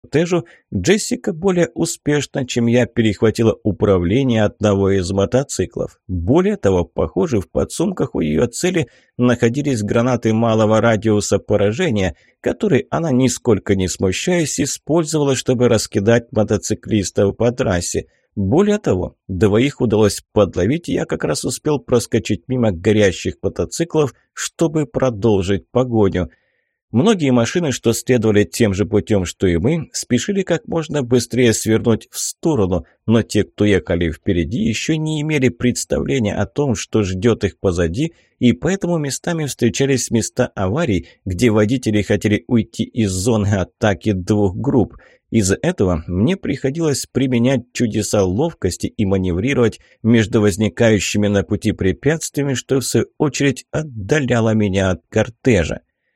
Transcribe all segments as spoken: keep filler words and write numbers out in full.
кортежу, Джессика более успешно, чем я, перехватила управление одного из мотоциклов. Более того, похоже, в подсумках у ее цели находились гранаты малого радиуса поражения, которые она, нисколько не смущаясь, использовала, чтобы раскидать мотоциклистов по трассе. Более того, двоих удалось подловить, и я как раз успел проскочить мимо горящих мотоциклов, чтобы продолжить погоню. Многие машины, что следовали тем же путем, что и мы, спешили как можно быстрее свернуть в сторону, но те, кто ехали впереди, еще не имели представления о том, что ждет их позади, и поэтому местами встречались места аварий, где водители хотели уйти из зоны атаки двух групп. Из-за этого мне приходилось применять чудеса ловкости и маневрировать между возникающими на пути препятствиями, что в свою очередь отдаляло меня от кортежа.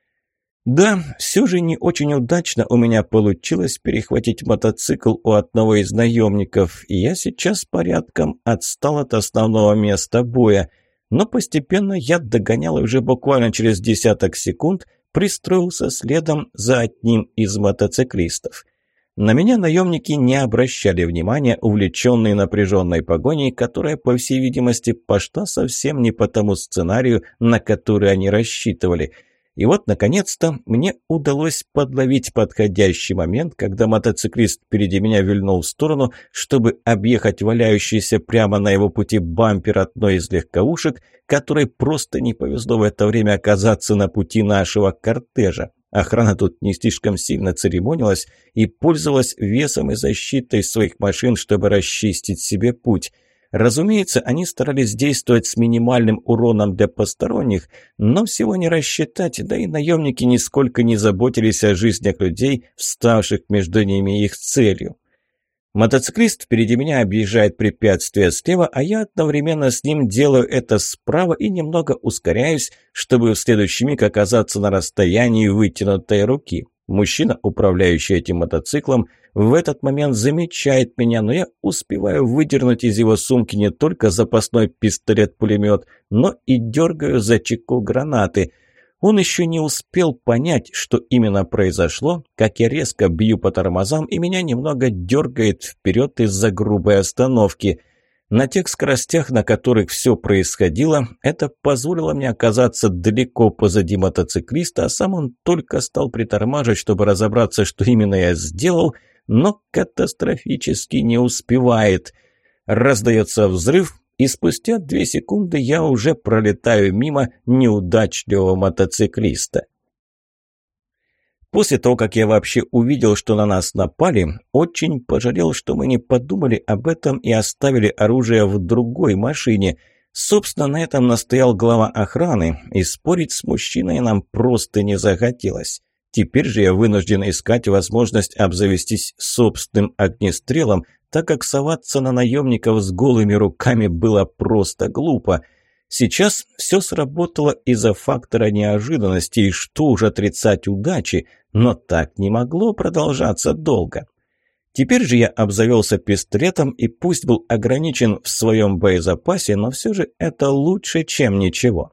Да, все же не очень удачно у меня получилось перехватить мотоцикл у одного из наемников, и я сейчас порядком отстал от основного места боя. Но постепенно я догонял, и уже буквально через десяток секунд пристроился следом за одним из мотоциклистов. На меня наемники не обращали внимания, увлеченные напряженной погоней, которая, по всей видимости, пошла совсем не по тому сценарию, на который они рассчитывали. И вот, наконец-то, мне удалось подловить подходящий момент, когда мотоциклист впереди меня вильнул в сторону, чтобы объехать валяющийся прямо на его пути бампер одной из легковушек, которой просто не повезло в это время оказаться на пути нашего кортежа. Охрана тут не слишком сильно церемонилась и пользовалась весом и защитой своих машин, чтобы расчистить себе путь. Разумеется, они старались действовать с минимальным уроном для посторонних, но всего не рассчитать, да и наемники нисколько не заботились о жизнях людей, вставших между ними и их целью. Мотоциклист впереди меня объезжает препятствие слева, а я одновременно с ним делаю это справа и немного ускоряюсь, чтобы в следующий миг оказаться на расстоянии вытянутой руки. Мужчина, управляющий этим мотоциклом, в этот момент замечает меня, но я успеваю выдернуть из его сумки не только запасной пистолет-пулемет, но и дергаю за чеку гранаты. Он еще не успел понять, что именно произошло, как я резко бью по тормозам, и меня немного дергает вперед из-за грубой остановки. На тех скоростях, на которых все происходило, это позволило мне оказаться далеко позади мотоциклиста, а сам он только стал притормаживать, чтобы разобраться, что именно я сделал, но катастрофически не успевает. Раздается взрыв, и спустя две секунды я уже пролетаю мимо неудачливого мотоциклиста. После того, как я вообще увидел, что на нас напали, очень пожалел, что мы не подумали об этом и оставили оружие в другой машине. Собственно, на этом настоял глава охраны, и спорить с мужчиной нам просто не захотелось. Теперь же я вынужден искать возможность обзавестись собственным огнестрелом, так как соваться на наемников с голыми руками было просто глупо. Сейчас все сработало из-за фактора неожиданности, и что уж отрицать удачи, но так не могло продолжаться долго. Теперь же я обзавелся пистолетом, и пусть был ограничен в своем боезапасе, но все же это лучше, чем ничего.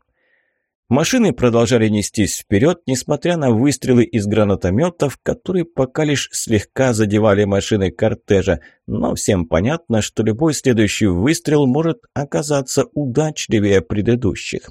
Машины продолжали нестись вперед, несмотря на выстрелы из гранатометов, которые пока лишь слегка задевали машины кортежа, но всем понятно, что любой следующий выстрел может оказаться удачливее предыдущих.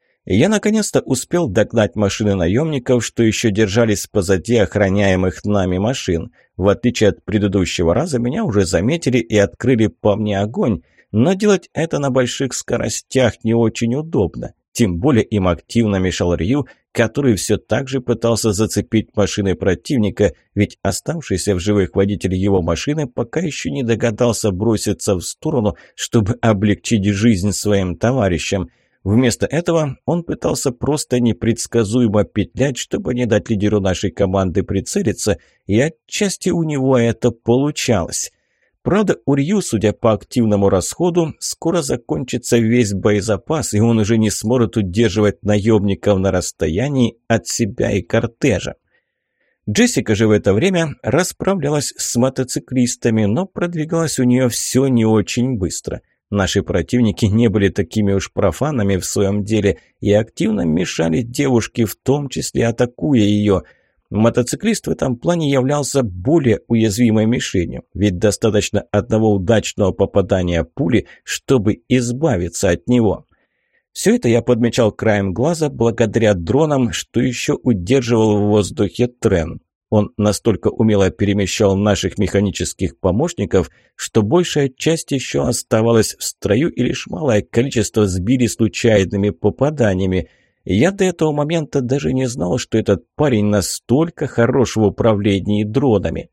Я наконец-то успел догнать машины наемников, что еще держались позади охраняемых нами машин. В отличие от предыдущего раза, меня уже заметили и открыли по мне огонь, но делать это на больших скоростях не очень удобно. Тем более им активно мешал Рью, который все так же пытался зацепить машины противника, ведь оставшийся в живых водитель его машины пока еще не догадался броситься в сторону, чтобы облегчить жизнь своим товарищам. Вместо этого он пытался просто непредсказуемо петлять, чтобы не дать лидеру нашей команды прицелиться, и отчасти у него это получалось. Правда, у Рью, судя по активному расходу, скоро закончится весь боезапас, и он уже не сможет удерживать наемников на расстоянии от себя и кортежа. Джессика же в это время расправлялась с мотоциклистами, но продвигалась у нее все не очень быстро. Наши противники не были такими уж профанами в своем деле и активно мешали девушке, в том числе атакуя ее. Мотоциклист в этом плане являлся более уязвимой мишенью, ведь достаточно одного удачного попадания пули, чтобы избавиться от него. Все это я подмечал краем глаза благодаря дронам, что еще удерживал в воздухе Трен. Он настолько умело перемещал наших механических помощников, что большая часть еще оставалась в строю и лишь малое количество сбили случайными попаданиями. Я до этого момента даже не знал, что этот парень настолько хорош в управлении дронами.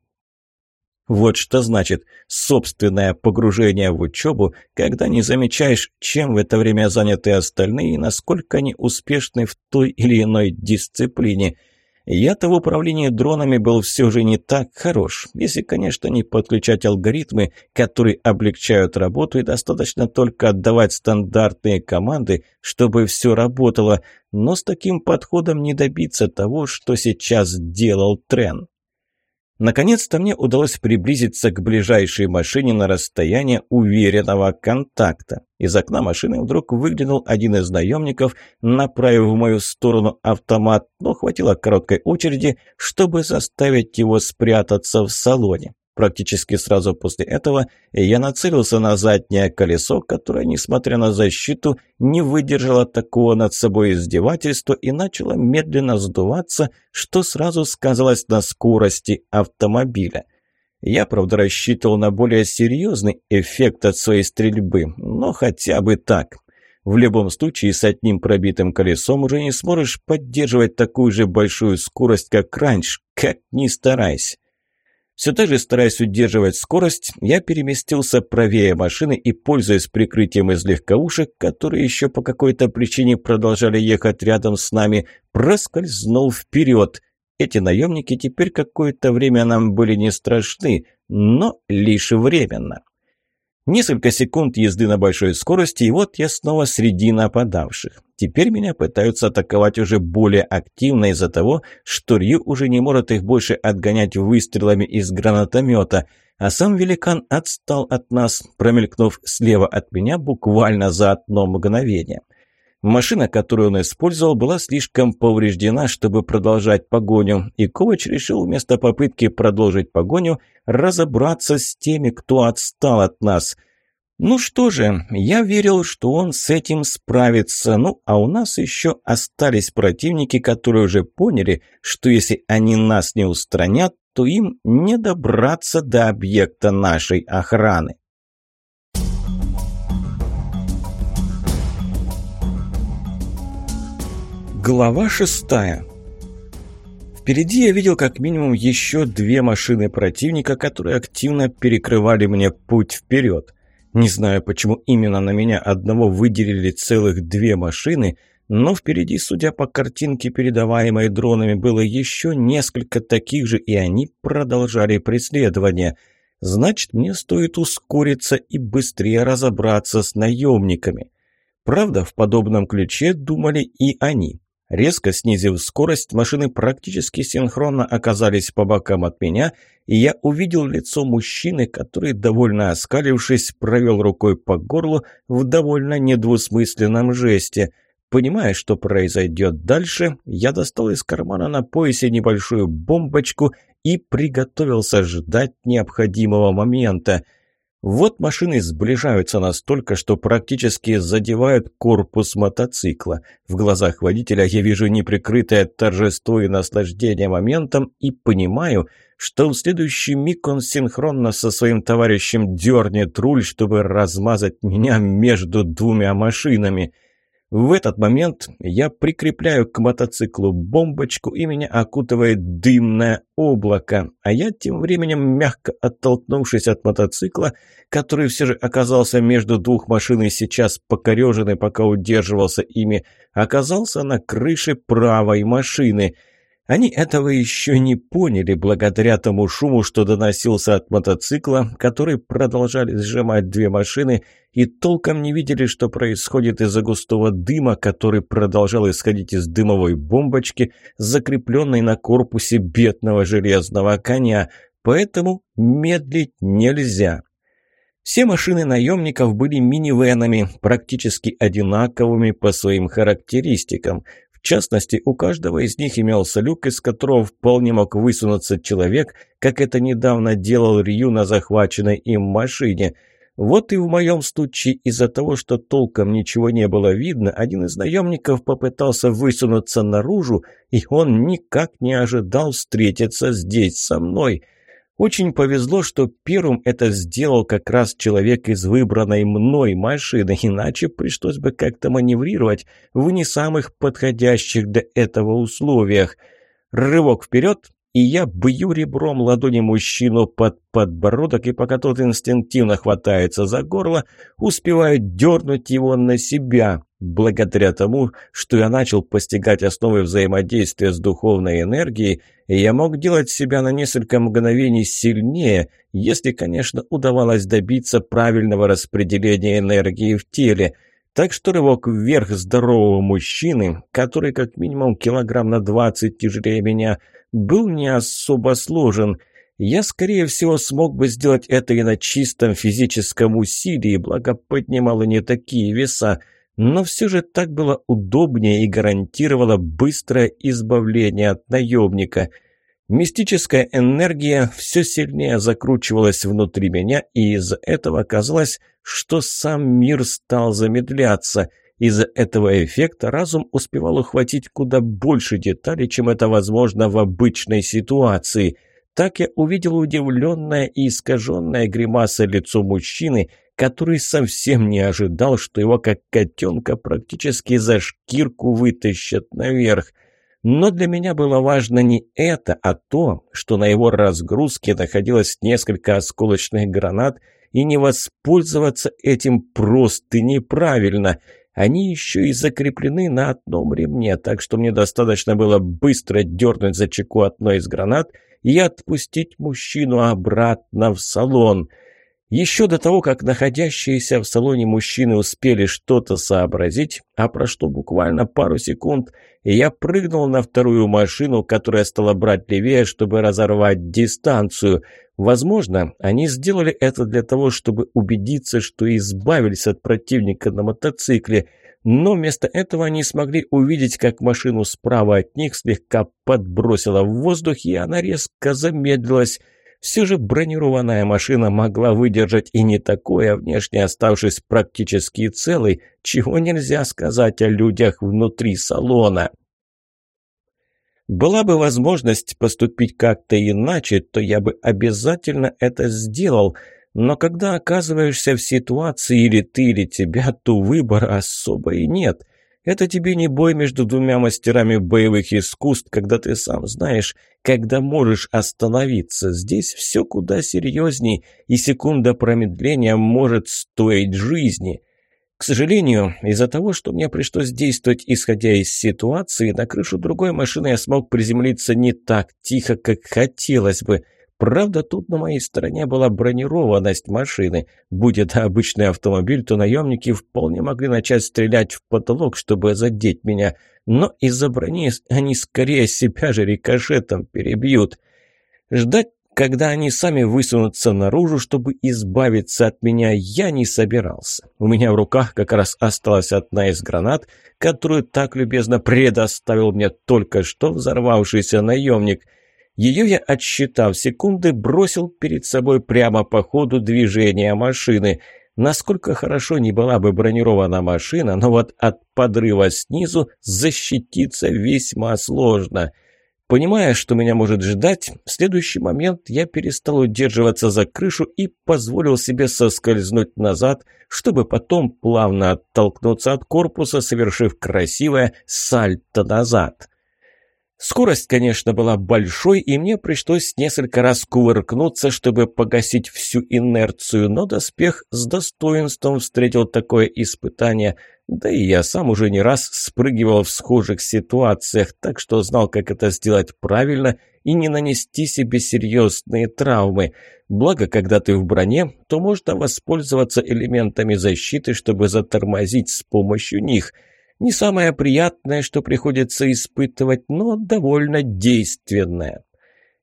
Вот что значит собственное погружение в учебу, когда не замечаешь, чем в это время заняты остальные и насколько они успешны в той или иной дисциплине. Я-то в управлении дронами был все же не так хорош, если, конечно, не подключать алгоритмы, которые облегчают работу, и достаточно только отдавать стандартные команды, чтобы все работало, но с таким подходом не добиться того, что сейчас делал Трен. Наконец-то мне удалось приблизиться к ближайшей машине на расстояние уверенного контакта. Из окна машины вдруг выглянул один из наемников, направив в мою сторону автомат, но хватило короткой очереди, чтобы заставить его спрятаться в салоне. Практически сразу после этого я нацелился на заднее колесо, которое, несмотря на защиту, не выдержало такого над собой издевательства и начало медленно сдуваться, что сразу сказалось на скорости автомобиля. Я, правда, рассчитывал на более серьезный эффект от своей стрельбы, но хотя бы так. В любом случае, с одним пробитым колесом уже не сможешь поддерживать такую же большую скорость, как раньше, как ни старайся. Все так же, стараясь удерживать скорость, я переместился правее машины и, пользуясь прикрытием из легковушек, которые еще по какой-то причине продолжали ехать рядом с нами, проскользнул вперед. Эти наемники теперь какое-то время нам были не страшны, но лишь временно. Несколько секунд езды на большой скорости, и вот я снова среди нападавших. Теперь меня пытаются атаковать уже более активно из-за того, что Рью уже не может их больше отгонять выстрелами из гранатомета, а сам великан отстал от нас, промелькнув слева от меня буквально за одно мгновение. Машина, которую он использовал, была слишком повреждена, чтобы продолжать погоню, и Ковач решил вместо попытки продолжить погоню разобраться с теми, кто отстал от нас. Ну что же, я верил, что он с этим справится, ну а у нас еще остались противники, которые уже поняли, что если они нас не устранят, то им не добраться до объекта нашей охраны. Глава шестая. Впереди я видел как минимум еще две машины противника, которые активно перекрывали мне путь вперед. Не знаю, почему именно на меня одного выделили целых две машины, но впереди, судя по картинке, передаваемой дронами, было еще несколько таких же, и они продолжали преследование. Значит, мне стоит ускориться и быстрее разобраться с наемниками. Правда, в подобном ключе думали и они. Резко снизив скорость, машины практически синхронно оказались по бокам от меня, и я увидел лицо мужчины, который, довольно оскалившись, провел рукой по горлу в довольно недвусмысленном жесте. Понимая, что произойдет дальше, я достал из кармана на поясе небольшую бомбочку и приготовился ждать необходимого момента. Вот машины сближаются настолько, что практически задевают корпус мотоцикла. В глазах водителя я вижу неприкрытое торжество и наслаждение моментом и понимаю, что в следующий миг он синхронно со своим товарищем дернет руль, чтобы размазать меня между двумя машинами. В этот момент я прикрепляю к мотоциклу бомбочку, и меня окутывает дымное облако, а я тем временем, мягко оттолкнувшись от мотоцикла, который все же оказался между двух машин и сейчас покореженный, пока удерживался ими, оказался на крыше правой машины. Они этого еще не поняли благодаря тому шуму, что доносился от мотоцикла, который продолжали сжимать две машины, и толком не видели, что происходит из-за густого дыма, который продолжал исходить из дымовой бомбочки, закрепленной на корпусе бедного железного коня. Поэтому медлить нельзя. Все машины наемников были минивэнами, практически одинаковыми по своим характеристикам. В В частности, у каждого из них имелся люк, из которого вполне мог высунуться человек, как это недавно делал Рью на захваченной им машине. Вот и в моем случае из-за того, что толком ничего не было видно, один из наемников попытался высунуться наружу, и он никак не ожидал встретиться здесь со мной. Очень повезло, что первым это сделал как раз человек из выбранной мной машины, иначе пришлось бы как-то маневрировать в не самых подходящих для этого условиях. Рывок вперед, и я бью ребром ладони мужчину под подбородок, и пока тот инстинктивно хватается за горло, успеваю дернуть его на себя. Благодаря тому, что я начал постигать основы взаимодействия с духовной энергией, я мог делать себя на несколько мгновений сильнее, если, конечно, удавалось добиться правильного распределения энергии в теле. Так что рывок вверх здорового мужчины, который как минимум килограмм на двадцать тяжелее меня, был не особо сложен. Я, скорее всего, смог бы сделать это и на чистом физическом усилии, благо поднимал и не такие веса, но все же так было удобнее и гарантировало быстрое избавление от наемника. Мистическая энергия все сильнее закручивалась внутри меня, и из-за этого казалось, что сам мир стал замедляться. Из-за этого эффекта разум успевал ухватить куда больше деталей, чем это возможно в обычной ситуации. Так я увидел удивленное и искаженное гримасой лицо мужчины, который совсем не ожидал, что его как котенка практически за шкирку вытащат наверх. Но для меня было важно не это, а то, что на его разгрузке находилось несколько осколочных гранат, и не воспользоваться этим просто неправильно. Они еще и закреплены на одном ремне, так что мне достаточно было быстро дернуть за чеку одной из гранат и отпустить мужчину обратно в салон. Еще до того, как находящиеся в салоне мужчины успели что-то сообразить, а прошло буквально пару секунд, и я прыгнул на вторую машину, которая стала брать левее, чтобы разорвать дистанцию. Возможно, они сделали это для того, чтобы убедиться, что избавились от противника на мотоцикле, но вместо этого они смогли увидеть, как машину справа от них слегка подбросило в воздух, и она резко замедлилась. Все же бронированная машина могла выдержать и не такое, внешне оставшись практически целой, чего нельзя сказать о людях внутри салона. Была бы возможность поступить как-то иначе, то я бы обязательно это сделал, но когда оказываешься в ситуации или ты, или тебя, то выбора особо и нет. Это тебе не бой между двумя мастерами боевых искусств, когда ты сам знаешь, когда можешь остановиться. Здесь все куда серьезней, и секунда промедления может стоить жизни. К сожалению, из-за того, что мне пришлось действовать исходя из ситуации, на крышу другой машины я смог приземлиться не так тихо, как хотелось бы. Правда, тут на моей стороне была бронированность машины. Будь это обычный автомобиль, то наемники вполне могли начать стрелять в потолок, чтобы задеть меня. Но из-за брони они скорее себя же рикошетом перебьют. Ждать, когда они сами высунутся наружу, чтобы избавиться от меня, я не собирался. У меня в руках как раз осталась одна из гранат, которую так любезно предоставил мне только что взорвавшийся наемник. Ее я, отсчитав секунды, бросил перед собой прямо по ходу движения машины. Насколько хорошо не была бы бронирована машина, но вот от подрыва снизу защититься весьма сложно. Понимая, что меня может ждать, в следующий момент я перестал удерживаться за крышу и позволил себе соскользнуть назад, чтобы потом плавно оттолкнуться от корпуса, совершив красивое сальто назад. Скорость, конечно, была большой, и мне пришлось несколько раз кувыркнуться, чтобы погасить всю инерцию, но доспех с достоинством встретил такое испытание, да и я сам уже не раз спрыгивал в схожих ситуациях, так что знал, как это сделать правильно и не нанести себе серьезные травмы. Благо, когда ты в броне, то можно воспользоваться элементами защиты, чтобы затормозить с помощью них. Не самое приятное, что приходится испытывать, но довольно действенное.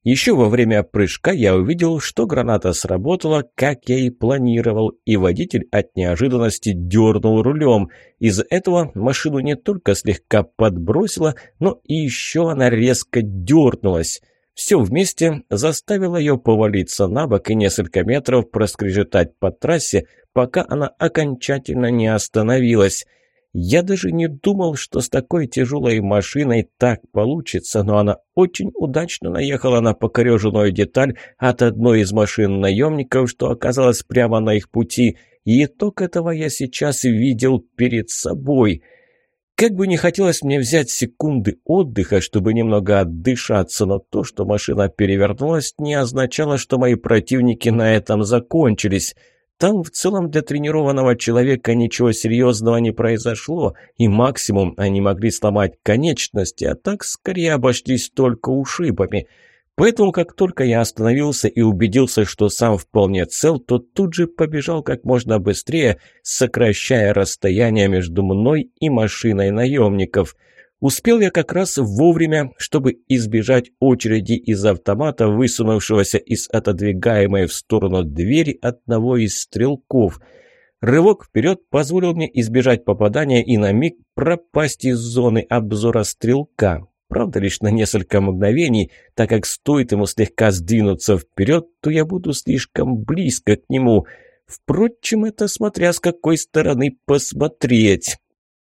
Еще во время прыжка я увидел, что граната сработала, как я и планировал, и водитель от неожиданности дернул рулем. Из-за этого машину не только слегка подбросило, но и еще она резко дернулась. Все вместе заставило ее повалиться на бок и несколько метров проскрежетать по трассе, пока она окончательно не остановилась. Я даже не думал, что с такой тяжелой машиной так получится, но она очень удачно наехала на покореженную деталь от одной из машин наемников, что оказалось прямо на их пути, и итог этого я сейчас видел перед собой. Как бы не хотелось мне взять секунды отдыха, чтобы немного отдышаться, но то, что машина перевернулась, не означало, что мои противники на этом закончились. Там в целом для тренированного человека ничего серьезного не произошло, и максимум они могли сломать конечности, а так скорее обошлись только ушибами. Поэтому, как только я остановился и убедился, что сам вполне цел, то тут же побежал как можно быстрее, сокращая расстояние между мной и машиной наемников. Успел я как раз вовремя, чтобы избежать очереди из автомата, высунувшегося из отодвигаемой в сторону двери одного из стрелков. Рывок вперед позволил мне избежать попадания и на миг пропасть из зоны обзора стрелка. Правда, лишь на несколько мгновений, так как стоит ему слегка сдвинуться вперед, то я буду слишком близко к нему. Впрочем, это смотря с какой стороны посмотреть.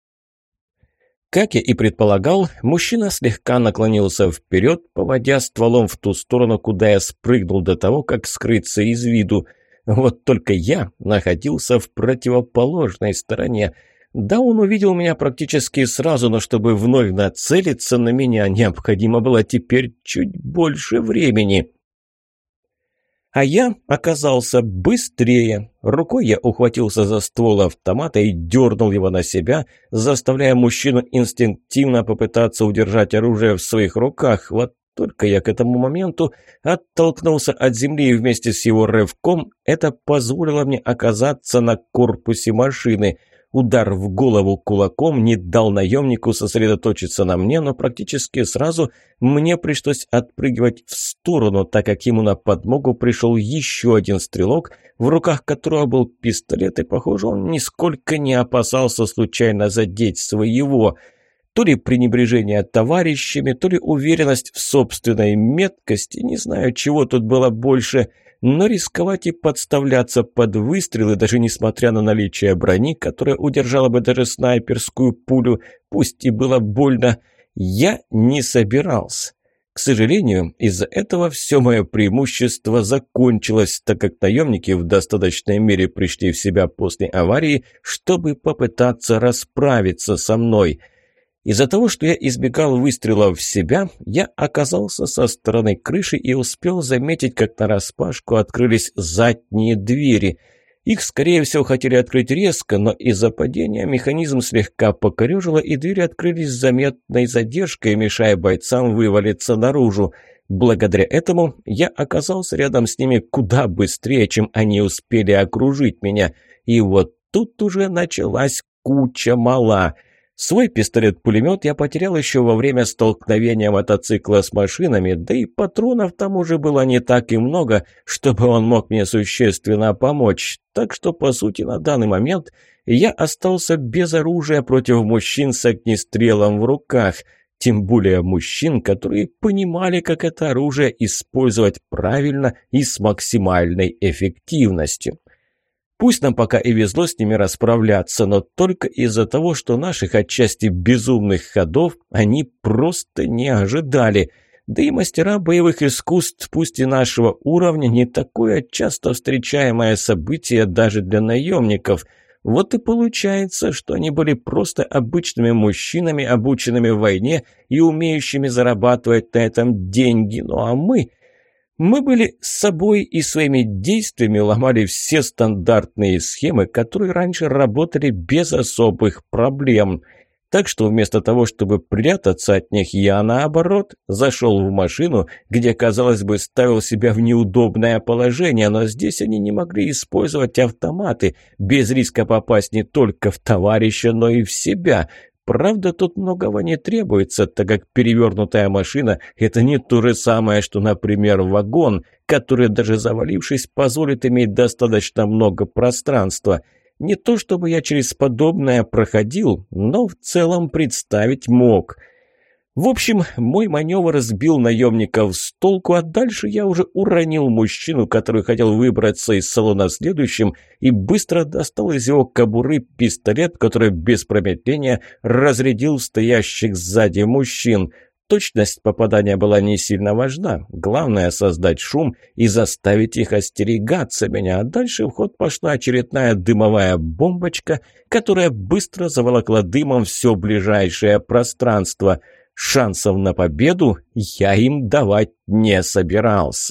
Как я и предполагал, мужчина слегка наклонился вперед, поводя стволом в ту сторону, куда я спрыгнул до того, как скрыться из виду. Вот только я находился в противоположной стороне. Да, он увидел меня практически сразу, но чтобы вновь нацелиться на меня, необходимо было теперь чуть больше времени. А я оказался быстрее. Рукой я ухватился за ствол автомата и дернул его на себя, заставляя мужчину инстинктивно попытаться удержать оружие в своих руках. Вот только я к этому моменту оттолкнулся от земли, и вместе с его рывком это позволило мне оказаться на корпусе машины. Удар в голову кулаком не дал наемнику сосредоточиться на мне, но практически сразу мне пришлось отпрыгивать в сторону, так как ему на подмогу пришел еще один стрелок, в руках которого был пистолет, и, похоже, он нисколько не опасался случайно задеть своего. То ли пренебрежение товарищами, то ли уверенность в собственной меткости, не знаю, чего тут было больше, но рисковать и подставляться под выстрелы, даже несмотря на наличие брони, которая удержала бы даже снайперскую пулю, пусть и было больно, я не собирался. К сожалению, из-за этого все мое преимущество закончилось, так как наемники в достаточной мере пришли в себя после аварии, чтобы попытаться расправиться со мной. Из-за того, что я избегал выстрелов в себя, я оказался со стороны крыши и успел заметить, как нараспашку открылись задние двери. Их, скорее всего, хотели открыть резко, но из-за падения механизм слегка покорежило, и двери открылись с заметной задержкой, мешая бойцам вывалиться наружу. Благодаря этому я оказался рядом с ними куда быстрее, чем они успели окружить меня. И вот тут уже началась куча мала. Свой пистолет-пулемет я потерял еще во время столкновения мотоцикла с машинами, да и патронов там уже было не так и много, чтобы он мог мне существенно помочь. Так что, по сути, на данный момент я остался без оружия против мужчин с огнестрелом в руках. Тем более мужчин, которые понимали, как это оружие использовать правильно и с максимальной эффективностью. Пусть нам пока и везло с ними расправляться, но только из-за того, что наших отчасти безумных ходов они просто не ожидали. Да и мастера боевых искусств, пусть и нашего уровня, не такое часто встречаемое событие даже для наемников. Вот и получается, что они были просто обычными мужчинами, обученными в войне и умеющими зарабатывать на этом деньги. Ну а мы... Мы были с собой и своими действиями ломали все стандартные схемы, которые раньше работали без особых проблем. Так что вместо того, чтобы прятаться от них, я, наоборот, зашел в машину, где, казалось бы, ставил себя в неудобное положение, но здесь они не могли использовать автоматы, без риска попасть не только в товарища, но и в себя. Правда, тут многого не требуется, так как перевернутая машина – это не то же самое, что, например, вагон, который, даже завалившись, позволит иметь достаточно много пространства. Не то чтобы я через подобное проходил, но в целом представить мог. В общем, мой маневр сбил наемников с толку, а дальше я уже уронил мужчину, который хотел выбраться из салона следующим, и быстро достал из его кобуры пистолет, который без промедления разрядил стоящих сзади мужчин. Точность попадания была не сильно важна. Главное — создать шум и заставить их остерегаться меня. А дальше в ход пошла очередная дымовая бомбочка, которая быстро заволокла дымом все ближайшее пространство. Шансов на победу я им давать не собирался.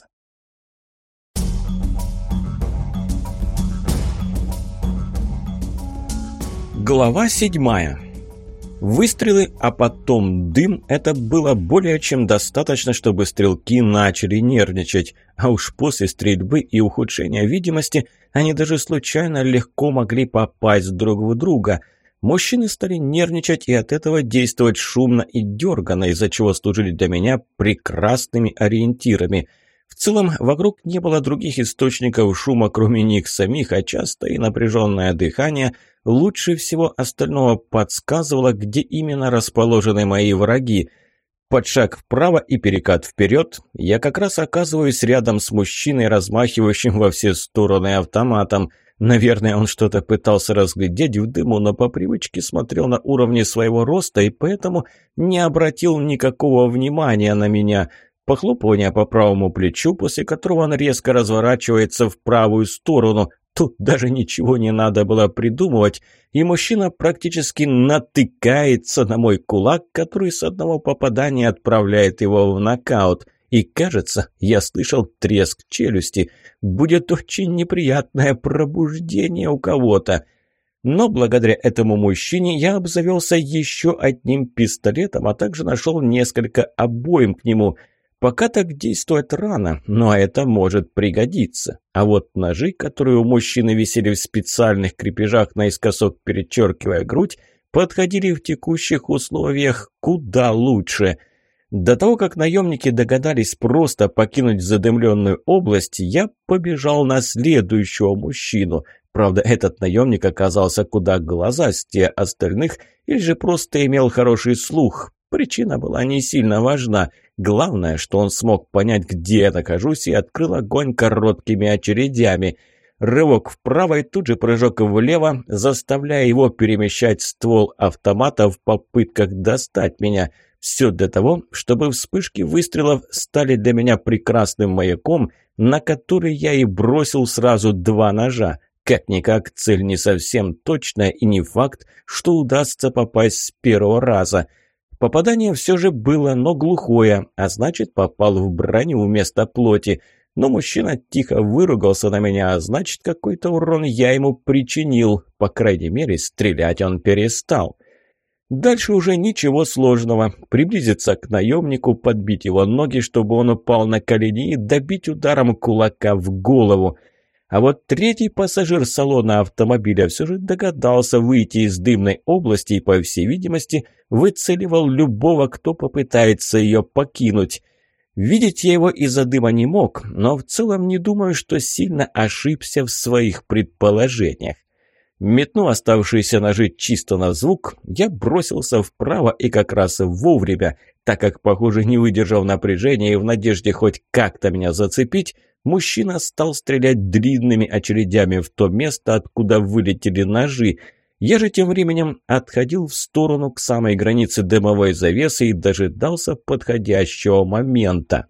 Глава седьмая. Выстрелы, а потом дым – это было более чем достаточно, чтобы стрелки начали нервничать. А уж после стрельбы и ухудшения видимости они даже случайно легко могли попасть друг в друга. Мужчины стали нервничать и от этого действовать шумно и дерганно, из-за чего служили для меня прекрасными ориентирами. В целом, вокруг не было других источников шума, кроме них самих, а часто и напряженное дыхание лучше всего остального подсказывало, где именно расположены мои враги. Под шаг вправо и перекат вперед, я как раз оказываюсь рядом с мужчиной, размахивающим во все стороны автоматом. Наверное, он что-то пытался разглядеть в дыму, но по привычке смотрел на уровне своего роста и поэтому не обратил никакого внимания на меня. Похлопывание по правому плечу, после которого он резко разворачивается в правую сторону. Тут даже ничего не надо было придумывать, и мужчина практически натыкается на мой кулак, который с одного попадания отправляет его в нокаут. И, кажется, я слышал треск челюсти. Будет очень неприятное пробуждение у кого-то. Но благодаря этому мужчине я обзавелся еще одним пистолетом, а также нашел несколько обоим к нему. Пока так действовать рано, но это может пригодиться. А вот ножи, которые у мужчины висели в специальных крепежах наискосок, перечеркивая грудь, подходили в текущих условиях куда лучше. До того, как наемники догадались просто покинуть задымленную область, я побежал на следующего мужчину. Правда, этот наемник оказался куда глазастее остальных или же просто имел хороший слух. Причина была не сильно важна. Главное, что он смог понять, где я нахожусь, и открыл огонь короткими очередями. Рывок вправо и тут же прыжок влево, заставляя его перемещать ствол автомата в попытках достать меня. Все для того, чтобы вспышки выстрелов стали для меня прекрасным маяком, на который я и бросил сразу два ножа. Как-никак, цель не совсем точная и не факт, что удастся попасть с первого раза. Попадание все же было, но глухое, а значит, попал в броню вместо плоти. Но мужчина тихо выругался на меня, а значит, какой-то урон я ему причинил. По крайней мере, стрелять он перестал. Дальше уже ничего сложного. Приблизиться к наемнику, подбить его ноги, чтобы он упал на колени, и добить ударом кулака в голову. А вот третий пассажир салона автомобиля все же догадался выйти из дымной области и, по всей видимости, выцеливал любого, кто попытается ее покинуть. Видеть я его из-за дыма не мог, но в целом не думаю, что сильно ошибся в своих предположениях. Метнув оставшиеся ножи чисто на звук, я бросился вправо и как раз вовремя, так как, похоже, не выдержав напряжения и в надежде хоть как-то меня зацепить, мужчина стал стрелять длинными очередями в то место, откуда вылетели ножи. Я же тем временем отходил в сторону к самой границе дымовой завесы и дожидался подходящего момента.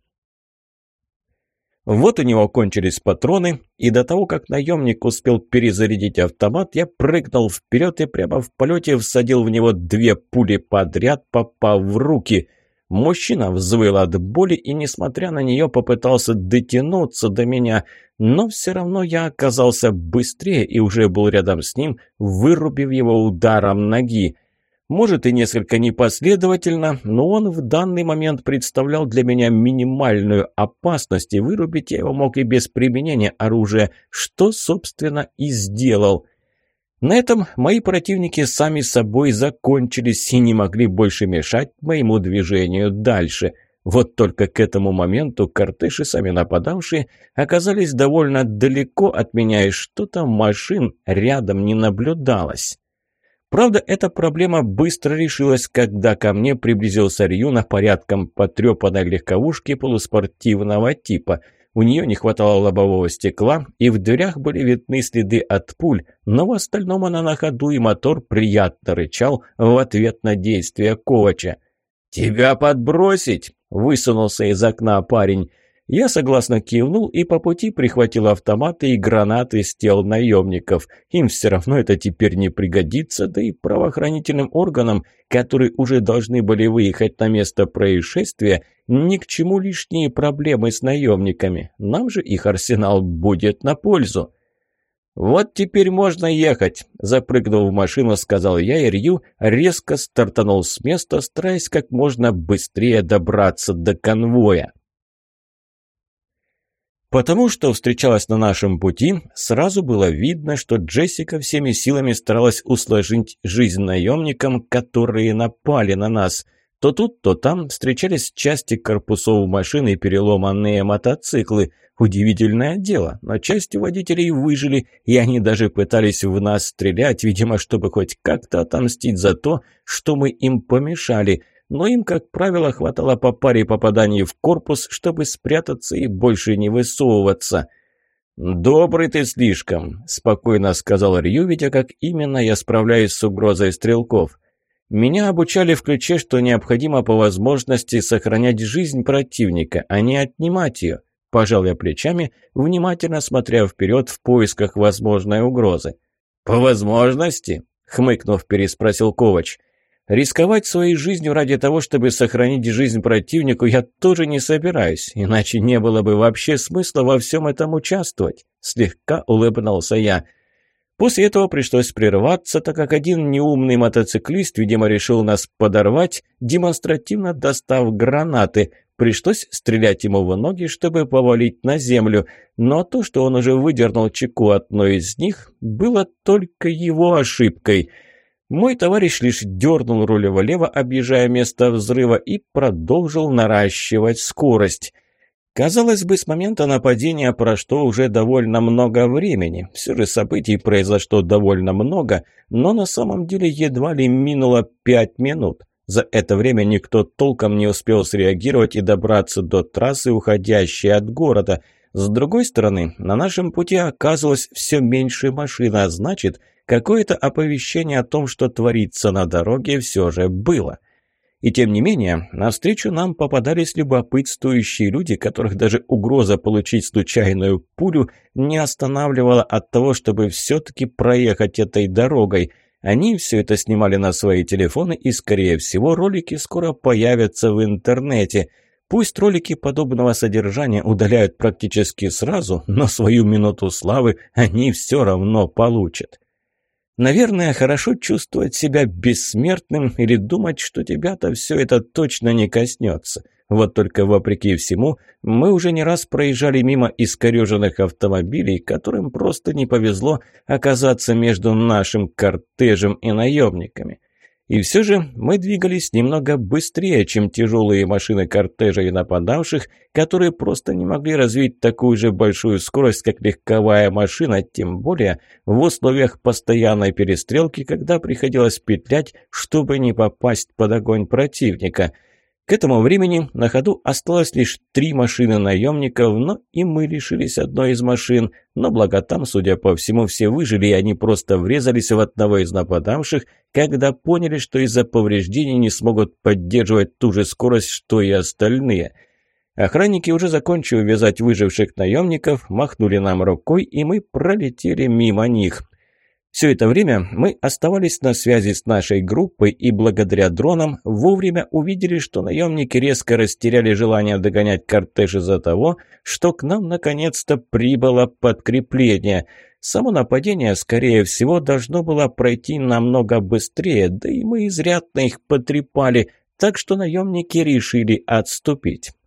Вот у него кончились патроны, и до того, как наемник успел перезарядить автомат, я прыгнул вперед и прямо в полете всадил в него две пули подряд, попав в руки. Мужчина взвыл от боли и, несмотря на нее, попытался дотянуться до меня, но все равно я оказался быстрее и уже был рядом с ним, вырубив его ударом ноги. Может, и несколько непоследовательно, но он в данный момент представлял для меня минимальную опасность, и вырубить я его мог и без применения оружия, что, собственно, и сделал. На этом мои противники сами собой закончились и не могли больше мешать моему движению дальше. Вот только к этому моменту кортеж и сами нападавшие оказались довольно далеко от меня, и что-то машин рядом не наблюдалось. Правда, эта проблема быстро решилась, когда ко мне приблизился Рью на порядком потрепанной легковушке полуспортивного типа. У нее не хватало лобового стекла, и в дверях были видны следы от пуль, но в остальном она на ходу, и мотор приятно рычал в ответ на действия Ковача. «Тебя подбросить?» – высунулся из окна парень. Я согласно кивнул и по пути прихватил автоматы и гранаты с тел наемников. Им все равно это теперь не пригодится, да и правоохранительным органам, которые уже должны были выехать на место происшествия, ни к чему лишние проблемы с наемниками. Нам же их арсенал будет на пользу. «Вот теперь можно ехать», – запрыгнув в машину, сказал я, и Рью резко стартанул с места, стараясь как можно быстрее добраться до конвоя. Потому что встречалась на нашем пути, сразу было видно, что Джессика всеми силами старалась усложнить жизнь наемникам, которые напали на нас. То тут, то там встречались части корпусов машин и переломанные мотоциклы. Удивительное дело, но часть водителей выжили, и они даже пытались в нас стрелять, видимо, чтобы хоть как-то отомстить за то, что мы им помешали. Но им, как правило, хватало по паре попаданий в корпус, чтобы спрятаться и больше не высовываться. «Добрый ты слишком», – спокойно сказал Рью, видя, как именно я справляюсь с угрозой стрелков. «Меня обучали в ключе, что необходимо по возможности сохранять жизнь противника, а не отнимать ее». Пожал я плечами, внимательно смотря вперед в поисках возможной угрозы. «По возможности?» – хмыкнув, переспросил Ковач. «Рисковать своей жизнью ради того, чтобы сохранить жизнь противнику, я тоже не собираюсь, иначе не было бы вообще смысла во всем этом участвовать», – слегка улыбнулся я. После этого пришлось прерваться, так как один неумный мотоциклист, видимо, решил нас подорвать, демонстративно достав гранаты. Пришлось стрелять ему в ноги, чтобы повалить на землю, но то, что он уже выдернул чеку одной из них, было только его ошибкой. Мой товарищ лишь дернул руль влево, объезжая место взрыва, и продолжил наращивать скорость. Казалось бы, с момента нападения прошло уже довольно много времени. Все же событий произошло довольно много, но на самом деле едва ли минуло пять минут. За это время никто толком не успел среагировать и добраться до трассы, уходящей от города. С другой стороны, на нашем пути оказывалось все меньше машин, а значит, какое-то оповещение о том, что творится на дороге, все же было. И тем не менее, навстречу нам попадались любопытствующие люди, которых даже угроза получить случайную пулю не останавливала от того, чтобы все-таки проехать этой дорогой. Они все это снимали на свои телефоны, и, скорее всего, ролики скоро появятся в интернете. Пусть ролики подобного содержания удаляют практически сразу, но свою минуту славы они все равно получат. Наверное, хорошо чувствовать себя бессмертным или думать, что тебя-то все это точно не коснется. Вот только вопреки всему, мы уже не раз проезжали мимо искореженных автомобилей, которым просто не повезло оказаться между нашим кортежем и наемниками. И все же мы двигались немного быстрее, чем тяжелые машины кортежа и нападавших, которые просто не могли развить такую же большую скорость, как легковая машина, тем более в условиях постоянной перестрелки, когда приходилось петлять, чтобы не попасть под огонь противника. К этому времени на ходу осталось лишь три машины наемников, но и мы лишились одной из машин. Но благо там, судя по всему, все выжили, и они просто врезались в одного из нападавших, когда поняли, что из-за повреждений не смогут поддерживать ту же скорость, что и остальные. Охранники, уже закончив вязать выживших наемников, махнули нам рукой, и мы пролетели мимо них. Все это время мы оставались на связи с нашей группой и благодаря дронам вовремя увидели, что наемники резко растеряли желание догонять кортеж из-за того, что к нам наконец-то прибыло подкрепление. Само нападение, скорее всего, должно было пройти намного быстрее, да и мы изрядно их потрепали, так что наемники решили отступить.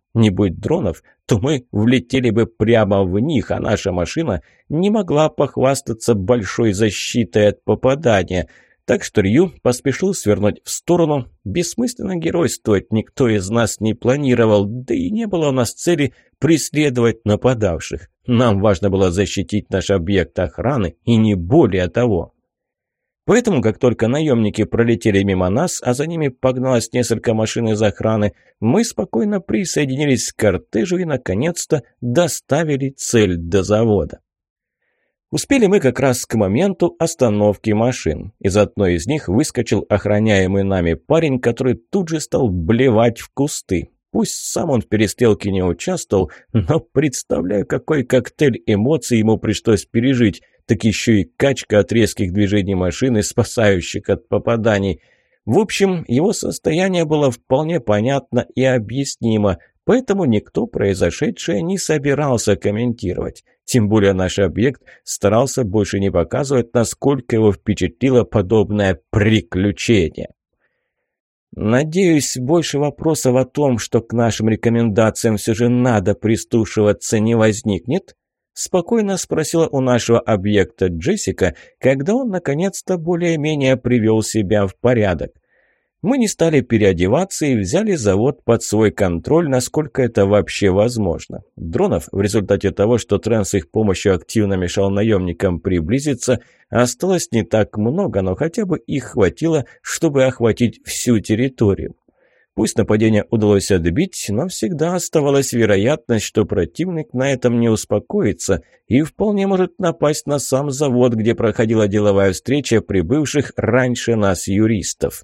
Не будь дронов, то мы влетели бы прямо в них, а наша машина не могла похвастаться большой защитой от попадания. Так что Рью поспешил свернуть в сторону. Бессмысленно геройствовать никто из нас не планировал, да и не было у нас цели преследовать нападавших. Нам важно было защитить наш объект охраны, и не более того. Поэтому, как только наемники пролетели мимо нас, а за ними погналось несколько машин из охраны, мы спокойно присоединились к кортежу и, наконец-то, доставили цель до завода. Успели мы как раз к моменту остановки машин. Из одной из них выскочил охраняемый нами парень, который тут же стал блевать в кусты. Пусть сам он в перестрелке не участвовал, но представляю, какой коктейль эмоций ему пришлось пережить. Так еще и качка от резких движений машины, спасающих от попаданий. В общем, его состояние было вполне понятно и объяснимо, поэтому никто произошедшее не собирался комментировать. Тем более наш объект старался больше не показывать, насколько его впечатлило подобное приключение. «Надеюсь, больше вопросов о том, что к нашим рекомендациям все же надо прислушиваться, не возникнет?» Спокойно спросила у нашего объекта Джессика, когда он наконец-то более-менее привел себя в порядок. Мы не стали переодеваться и взяли завод под свой контроль, насколько это вообще возможно. Дронов, в результате того, что Трен с их помощью активно мешал наемникам приблизиться, осталось не так много, но хотя бы их хватило, чтобы охватить всю территорию. Пусть нападение удалось отбить, но всегда оставалась вероятность, что противник на этом не успокоится и вполне может напасть на сам завод, где проходила деловая встреча прибывших раньше нас юристов.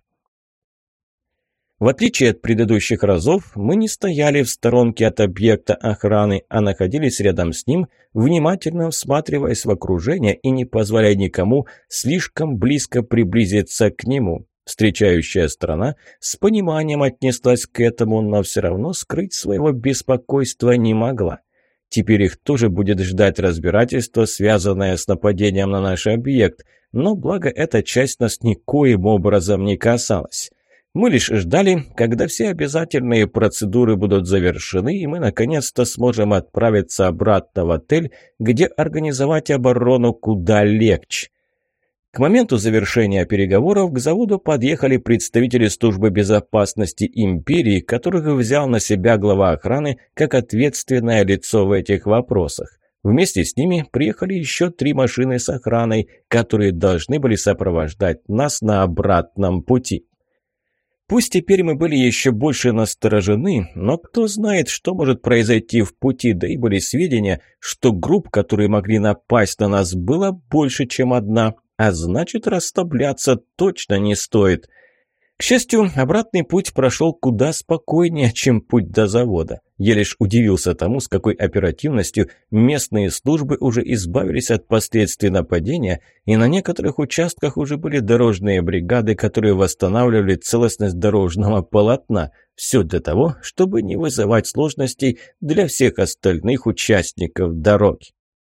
В отличие от предыдущих разов, мы не стояли в сторонке от объекта охраны, а находились рядом с ним, внимательно всматриваясь в окружение и не позволяя никому слишком близко приблизиться к нему. Встречающая сторона с пониманием отнеслась к этому, но все равно скрыть своего беспокойства не могла. Теперь их тоже будет ждать разбирательство, связанное с нападением на наш объект, но благо эта часть нас никоим образом не касалась. Мы лишь ждали, когда все обязательные процедуры будут завершены, и мы наконец-то сможем отправиться обратно в отель, где организовать оборону куда легче. К моменту завершения переговоров к заводу подъехали представители службы безопасности империи, которых взял на себя глава охраны как ответственное лицо в этих вопросах. Вместе с ними приехали еще три машины с охраной, которые должны были сопровождать нас на обратном пути. Пусть теперь мы были еще больше насторожены, но кто знает, что может произойти в пути, да и были сведения, что групп, которые могли напасть на нас, было больше, чем одна. А значит, расслабляться точно не стоит. К счастью, обратный путь прошел куда спокойнее, чем путь до завода. Я лишь удивился тому, с какой оперативностью местные службы уже избавились от последствий нападения, и на некоторых участках уже были дорожные бригады, которые восстанавливали целостность дорожного полотна. Все для того, чтобы не вызывать сложностей для всех остальных участников дороги.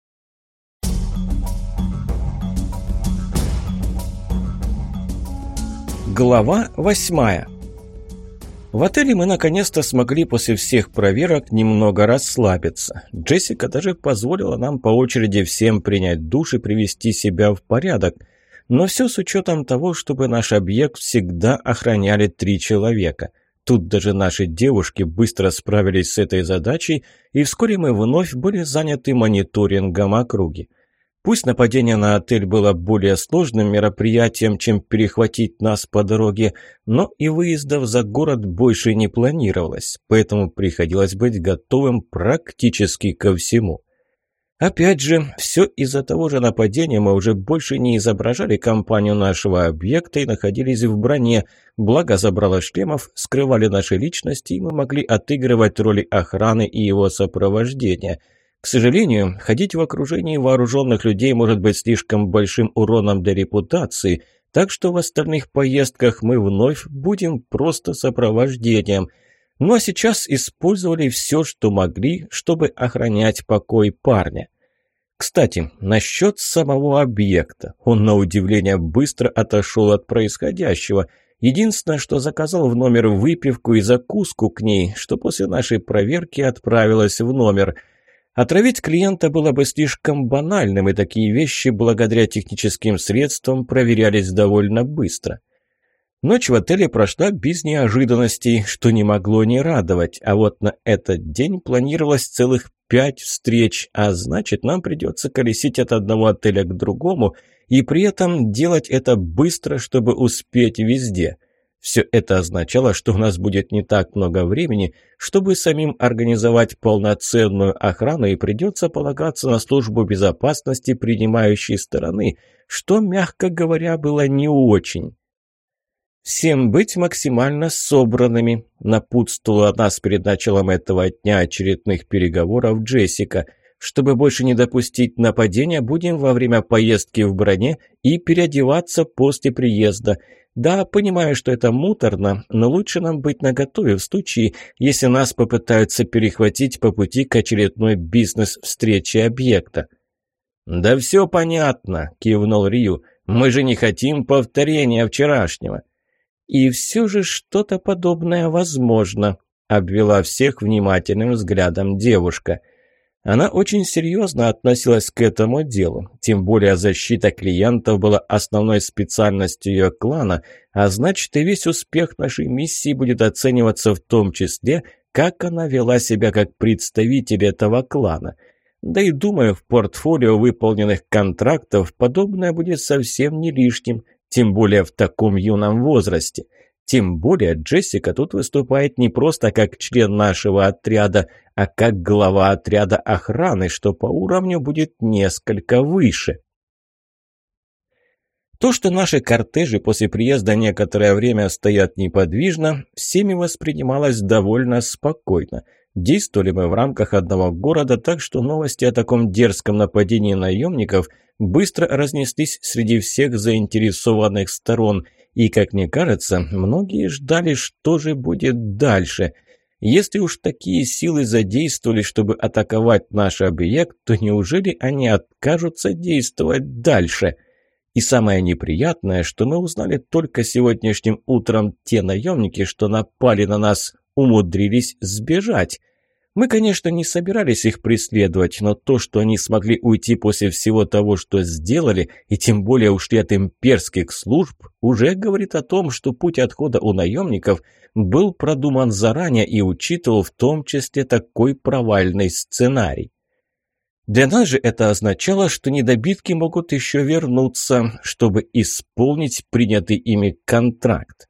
Глава восьмая. В отеле мы наконец-то смогли после всех проверок немного расслабиться. Джессика даже позволила нам по очереди всем принять душ и привести себя в порядок. Но все с учетом того, чтобы наш объект всегда охраняли три человека. Тут даже наши девушки быстро справились с этой задачей, и вскоре мы вновь были заняты мониторингом округи. Пусть нападение на отель было более сложным мероприятием, чем перехватить нас по дороге, но и выездов за город больше не планировалось, поэтому приходилось быть готовым практически ко всему. Опять же, все из-за того же нападения мы уже больше не изображали компанию нашего объекта и находились в броне, благо забрала шлемов скрывали наши личности, и мы могли отыгрывать роли охраны и его сопровождения. К сожалению, ходить в окружении вооруженных людей может быть слишком большим уроном для репутации, так что в остальных поездках мы вновь будем просто сопровождением. Ну а сейчас использовали все, что могли, чтобы охранять покой парня. Кстати, насчет самого объекта. Он, на удивление, быстро отошел от происходящего. Единственное, что заказал в номер выпивку и закуску к ней, что после нашей проверки отправилась в номер. Отравить клиента было бы слишком банальным, и такие вещи, благодаря техническим средствам, проверялись довольно быстро. Ночь в отеле прошла без неожиданностей, что не могло не радовать, а вот на этот день планировалось целых пять встреч, а значит, нам придется колесить от одного отеля к другому и при этом делать это быстро, чтобы успеть везде. Все это означало, что у нас будет не так много времени, чтобы самим организовать полноценную охрану, и придется полагаться на службу безопасности принимающей стороны, что, мягко говоря, было не очень. «Всем быть максимально собранными», – напутствовала нас перед началом этого дня очередных переговоров Джессика. «Чтобы больше не допустить нападения, будем во время поездки в броне и переодеваться после приезда. Да, понимаю, что это муторно, но лучше нам быть наготове в случае, если нас попытаются перехватить по пути к очередной бизнес-встрече объекта». «Да все понятно», – кивнул Рью. «Мы же не хотим повторения вчерашнего». «И все же что-то подобное возможно», – обвела всех внимательным взглядом девушка. Она очень серьезно относилась к этому делу, тем более защита клиентов была основной специальностью ее клана, а значит и весь успех нашей миссии будет оцениваться в том числе, как она вела себя как представитель этого клана. Да и думаю, в портфолио выполненных контрактов подобное будет совсем не лишним, тем более в таком юном возрасте. Тем более Джессика тут выступает не просто как член нашего отряда, а как глава отряда охраны, что по уровню будет несколько выше. То, что наши кортежи после приезда некоторое время стоят неподвижно, всеми воспринималось довольно спокойно. Действовали мы в рамках одного города, так что новости о таком дерзком нападении наемников быстро разнеслись среди всех заинтересованных сторон, и, как мне кажется, многие ждали, что же будет дальше. Если уж такие силы задействовали, чтобы атаковать наш объект, то неужели они откажутся действовать дальше? И самое неприятное, что мы узнали только сегодняшним утром, те наемники, что напали на нас, умудрились сбежать. Мы, конечно, не собирались их преследовать, но то, что они смогли уйти после всего того, что сделали, и тем более ушли от имперских служб, уже говорит о том, что путь отхода у наемников был продуман заранее и учитывал в том числе такой провальный сценарий. Для нас же это означало, что недобитки могут еще вернуться, чтобы исполнить принятый ими контракт.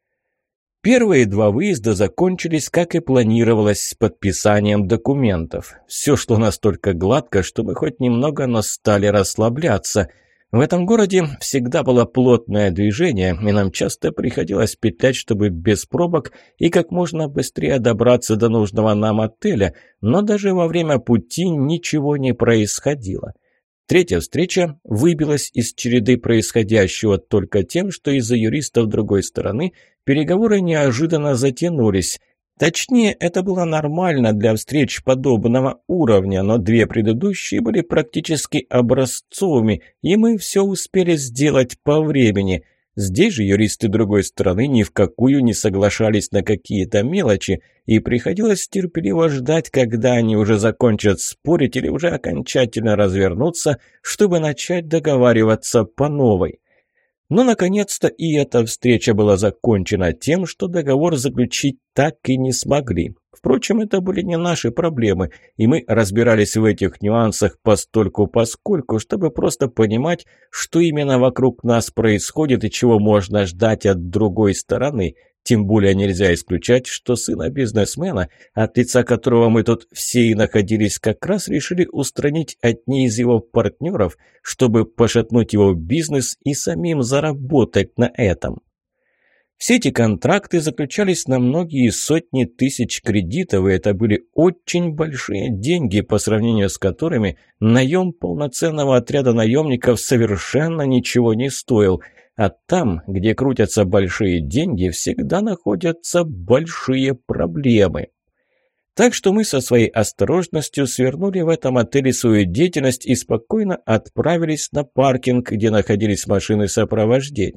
Первые два выезда закончились, как и планировалось, с подписанием документов. Все шло настолько гладко, что мы хоть немного, но стали расслабляться. В этом городе всегда было плотное движение, и нам часто приходилось петлять, чтобы без пробок и как можно быстрее добраться до нужного нам отеля, но даже во время пути ничего не происходило. Третья встреча выбилась из череды происходящего только тем, что из-за юристов другой стороны переговоры неожиданно затянулись. Точнее, это было нормально для встреч подобного уровня, но две предыдущие были практически образцовыми, и мы все успели сделать по времени. Здесь же юристы другой стороны ни в какую не соглашались на какие-то мелочи, и приходилось терпеливо ждать, когда они уже закончат спорить или уже окончательно развернутся, чтобы начать договариваться по новой. Но, наконец-то, и эта встреча была закончена тем, что договор заключить так и не смогли. Впрочем, это были не наши проблемы, и мы разбирались в этих нюансах постольку-поскольку, чтобы просто понимать, что именно вокруг нас происходит и чего можно ждать от другой стороны. Тем более нельзя исключать, что сына бизнесмена, от лица которого мы тут все и находились, как раз решили устранить одни из его партнеров, чтобы пошатнуть его бизнес и самим заработать на этом. Все эти контракты заключались на многие сотни тысяч кредитов, и это были очень большие деньги, по сравнению с которыми наем полноценного отряда наемников совершенно ничего не стоил. А там, где крутятся большие деньги, всегда находятся большие проблемы. Так что мы со своей осторожностью свернули в этом отеле свою деятельность и спокойно отправились на паркинг, где находились машины сопровождения.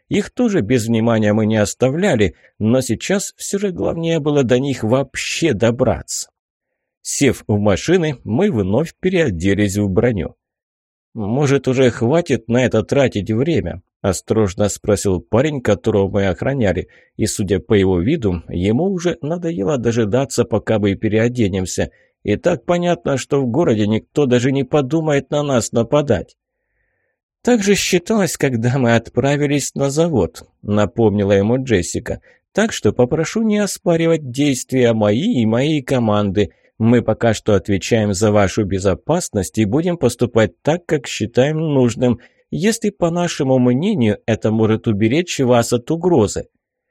Их тоже без внимания мы не оставляли, но сейчас все же главнее было до них вообще добраться. Сев в машины, мы вновь переоделись в броню. «Может, уже хватит на это тратить время?» – осторожно спросил парень, которого мы охраняли, и, судя по его виду, ему уже надоело дожидаться, пока мы переоденемся. И так понятно, что в городе никто даже не подумает на нас нападать. «Так же считалось, когда мы отправились на завод», – напомнила ему Джессика. «Так что попрошу не оспаривать действия мои и моей команды. Мы пока что отвечаем за вашу безопасность и будем поступать так, как считаем нужным, если, по нашему мнению, это может уберечь вас от угрозы».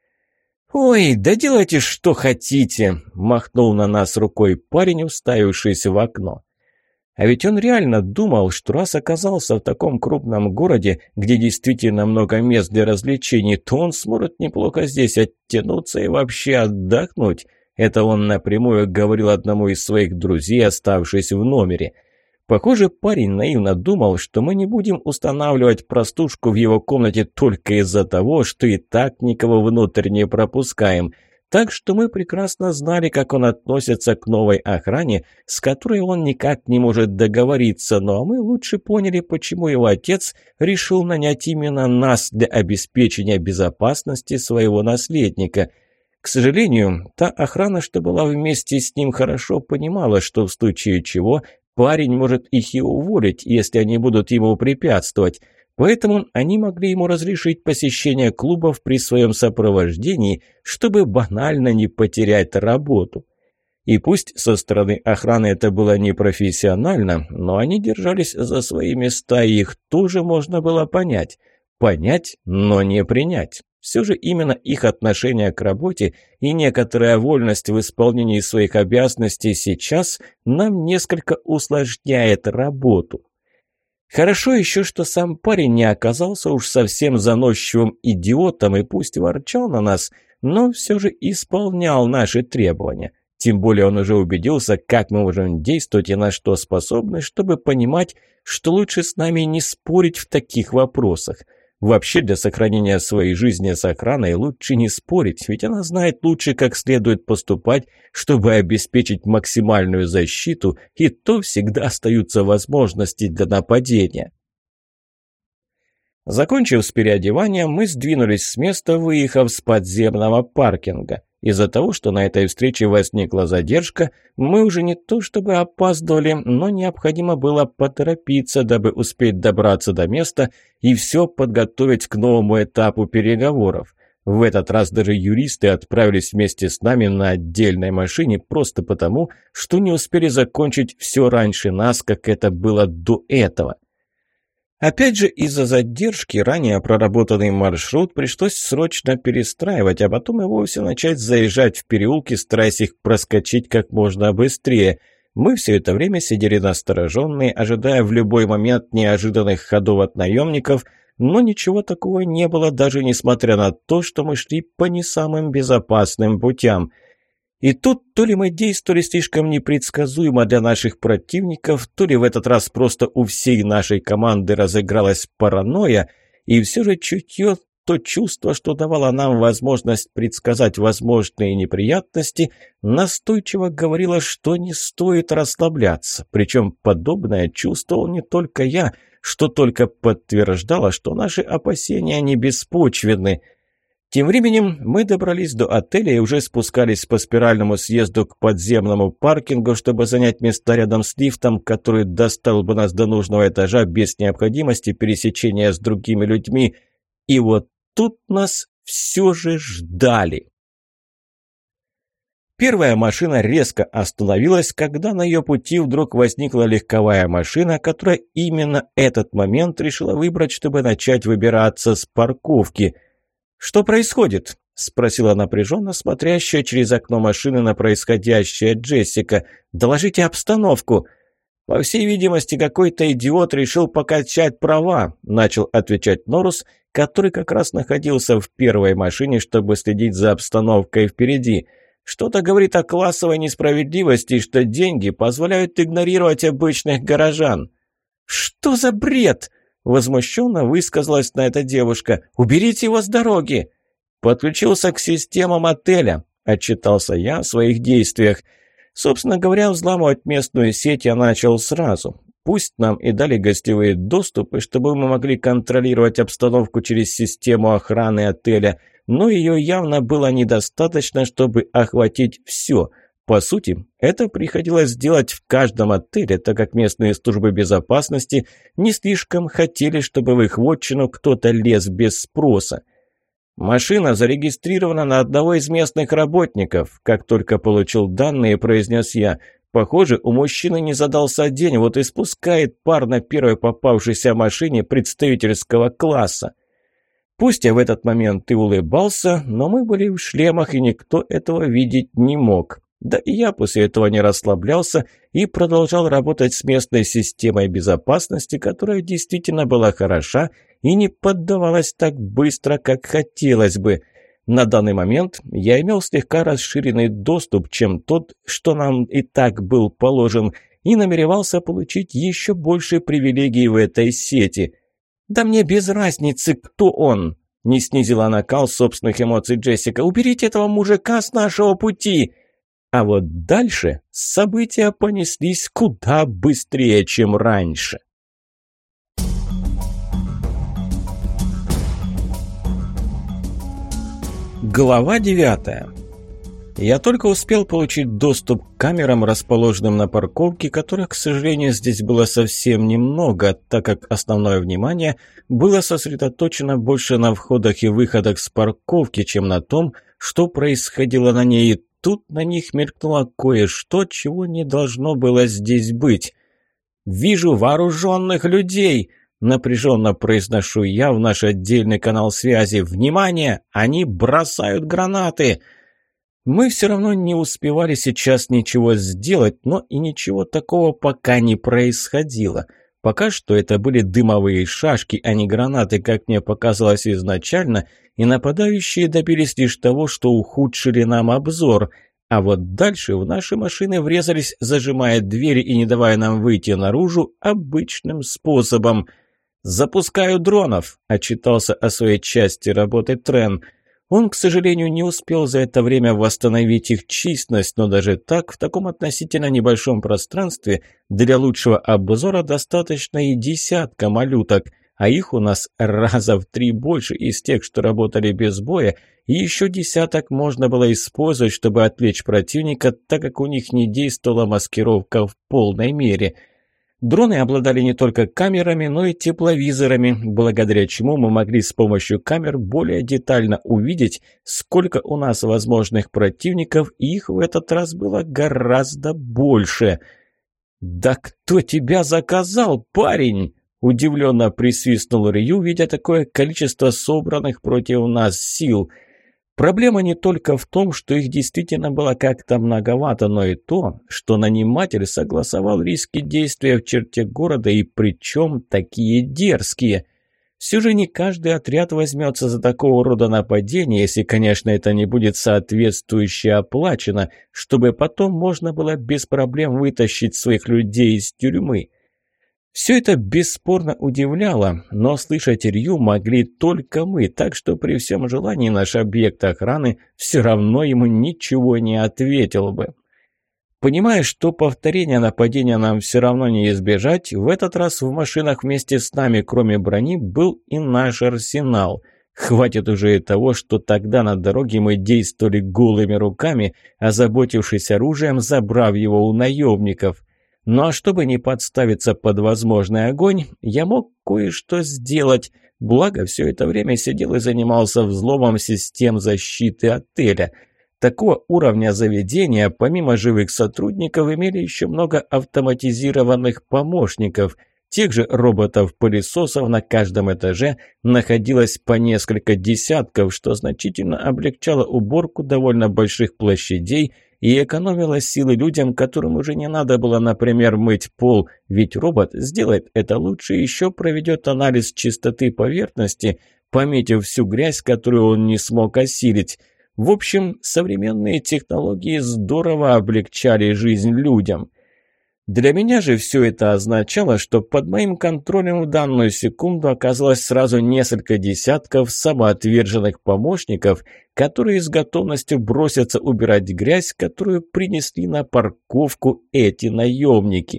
«Ой, да делайте, что хотите», – махнул на нас рукой парень, уставившийся в окно. А ведь он реально думал, что раз оказался в таком крупном городе, где действительно много мест для развлечений, то он сможет неплохо здесь оттянуться и вообще отдохнуть. Это он напрямую говорил одному из своих друзей, оставшись в номере. Похоже, парень наивно думал, что мы не будем устанавливать простушку в его комнате только из-за того, что и так никого внутрь не пропускаем. Так что мы прекрасно знали, как он относится к новой охране, с которой он никак не может договориться, но мы лучше поняли, почему его отец решил нанять именно нас для обеспечения безопасности своего наследника. К сожалению, та охрана, что была вместе с ним, хорошо понимала, что в случае чего парень может их и уволить, если они будут ему препятствовать. Поэтому они могли ему разрешить посещение клубов при своем сопровождении, чтобы банально не потерять работу. И пусть со стороны охраны это было непрофессионально, но они держались за свои места, и их тоже можно было понять. Понять, но не принять. Все же именно их отношение к работе и некоторая вольность в исполнении своих обязанностей сейчас нам несколько усложняет работу. Хорошо еще, что сам парень не оказался уж совсем заносчивым идиотом и пусть ворчал на нас, но все же исполнял наши требования. Тем более он уже убедился, как мы можем действовать и на что способны, чтобы понимать, что лучше с нами не спорить в таких вопросах. Вообще для сохранения своей жизни с охраной лучше не спорить, ведь она знает лучше, как следует поступать, чтобы обеспечить максимальную защиту, и то всегда остаются возможности для нападения. Закончив с переодеванием, мы сдвинулись с места, выехав с подземного паркинга. Из-за того, что на этой встрече возникла задержка, мы уже не то чтобы опаздывали, но необходимо было поторопиться, дабы успеть добраться до места и все подготовить к новому этапу переговоров. В этот раз даже юристы отправились вместе с нами на отдельной машине просто потому, что не успели закончить все раньше нас, как это было до этого. Опять же, из-за задержки ранее проработанный маршрут пришлось срочно перестраивать, а потом и вовсе начать заезжать в переулки, стараясь их проскочить как можно быстрее. Мы все это время сидели настороженные, ожидая в любой момент неожиданных ходов от наемников, но ничего такого не было, даже несмотря на то, что мы шли по не самым безопасным путям. И тут то ли мы действовали слишком непредсказуемо для наших противников, то ли в этот раз просто у всей нашей команды разыгралась паранойя, и все же чутье, то чувство, что давало нам возможность предсказать возможные неприятности, настойчиво говорило, что не стоит расслабляться. Причем подобное чувствовал не только я, что только подтверждало, что наши опасения не беспочвенны. Тем временем мы добрались до отеля и уже спускались по спиральному съезду к подземному паркингу, чтобы занять места рядом с лифтом, который доставил бы нас до нужного этажа без необходимости пересечения с другими людьми. И вот тут нас все же ждали. Первая машина резко остановилась, когда на ее пути вдруг возникла легковая машина, которая именно этот момент решила выбрать, чтобы начать выбираться с парковки. «Что происходит?» – спросила напряженно смотрящая через окно машины на происходящее Джессика. «Доложите обстановку». «По всей видимости, какой-то идиот решил покачать права», – начал отвечать Норрус, который как раз находился в первой машине, чтобы следить за обстановкой впереди. «Что-то говорит о классовой несправедливости, что деньги позволяют игнорировать обычных горожан». «Что за бред?» Возмущенно высказалась на это девушка. «Уберите его с дороги!» «Подключился к системам отеля», – отчитался я о своих действиях. Собственно говоря, взламывать местную сеть я начал сразу. Пусть нам и дали гостевые доступы, чтобы мы могли контролировать обстановку через систему охраны отеля, но ее явно было недостаточно, чтобы охватить все. По сути, это приходилось делать в каждом отеле, так как местные службы безопасности не слишком хотели, чтобы в их вотчину кто-то лез без спроса. «Машина зарегистрирована на одного из местных работников», как только получил данные, произнес я. «Похоже, у мужчины не задался день, вот и спускает пар на первой попавшейся машине представительского класса». Пусть я в этот момент и улыбался, но мы были в шлемах, и никто этого видеть не мог. Да и я после этого не расслаблялся и продолжал работать с местной системой безопасности, которая действительно была хороша и не поддавалась так быстро, как хотелось бы. На данный момент я имел слегка расширенный доступ, чем тот, что нам и так был положен, и намеревался получить еще больше привилегий в этой сети. «Да мне без разницы, кто он!» – не снизила накал собственных эмоций Джессика. «Уберите этого мужика с нашего пути!» А вот дальше события понеслись куда быстрее, чем раньше. Глава девятая. Я только успел получить доступ к камерам, расположенным на парковке, которых, к сожалению, здесь было совсем немного, так как основное внимание было сосредоточено больше на входах и выходах с парковки, чем на том, что происходило на ней. Тут на них мелькнуло кое-что, чего не должно было здесь быть. «Вижу вооруженных людей!» – напряженно произношу я в наш отдельный канал связи. «Внимание! Они бросают гранаты!» Мы все равно не успевали сейчас ничего сделать, но и ничего такого пока не происходило. Пока что это были дымовые шашки, а не гранаты, как мне показалось изначально, и нападающие добились лишь того, что ухудшили нам обзор. А вот дальше в наши машины врезались, зажимая двери и не давая нам выйти наружу обычным способом. «Запускаю дронов», – отчитался о своей части работы Трен. Он, к сожалению, не успел за это время восстановить их численность, но даже так, в таком относительно небольшом пространстве, для лучшего обзора достаточно и десятка малюток, а их у нас раза в три больше из тех, что работали без боя, и еще десяток можно было использовать, чтобы отвлечь противника, так как у них не действовала маскировка в полной мере. Дроны обладали не только камерами, но и тепловизорами, благодаря чему мы могли с помощью камер более детально увидеть, сколько у нас возможных противников, и их в этот раз было гораздо больше. «Да кто тебя заказал, парень?» – удивленно присвистнул Рью, видя такое количество собранных против нас сил. Проблема не только в том, что их действительно было как-то многовато, но и то, что наниматель согласовал риски действия в черте города, и причем такие дерзкие. Все же не каждый отряд возьмется за такого рода нападение, если, конечно, это не будет соответствующе оплачено, чтобы потом можно было без проблем вытащить своих людей из тюрьмы. Все это бесспорно удивляло, но слышать Рью могли только мы, так что при всем желании наш объект охраны все равно ему ничего не ответил бы. Понимая, что повторения нападения нам все равно не избежать, в этот раз в машинах вместе с нами, кроме брони, был и наш арсенал. Хватит уже и того, что тогда на дороге мы действовали голыми руками, озаботившись оружием, забрав его у наемников. Ну а чтобы не подставиться под возможный огонь, я мог кое-что сделать, благо все это время сидел и занимался взломом систем защиты отеля. Такого уровня заведения, помимо живых сотрудников, имели еще много автоматизированных помощников. Тех же роботов-пылесосов на каждом этаже находилось по несколько десятков, что значительно облегчало уборку довольно больших площадей и экономило силы людям, которым уже не надо было, например, мыть пол, ведь робот сделает это лучше и еще проведет анализ чистоты поверхности, пометив всю грязь, которую он не смог осилить. В общем, современные технологии здорово облегчали жизнь людям. Для меня же все это означало, что под моим контролем в данную секунду оказалось сразу несколько десятков самоотверженных помощников, которые с готовностью бросятся убирать грязь, которую принесли на парковку эти наемники.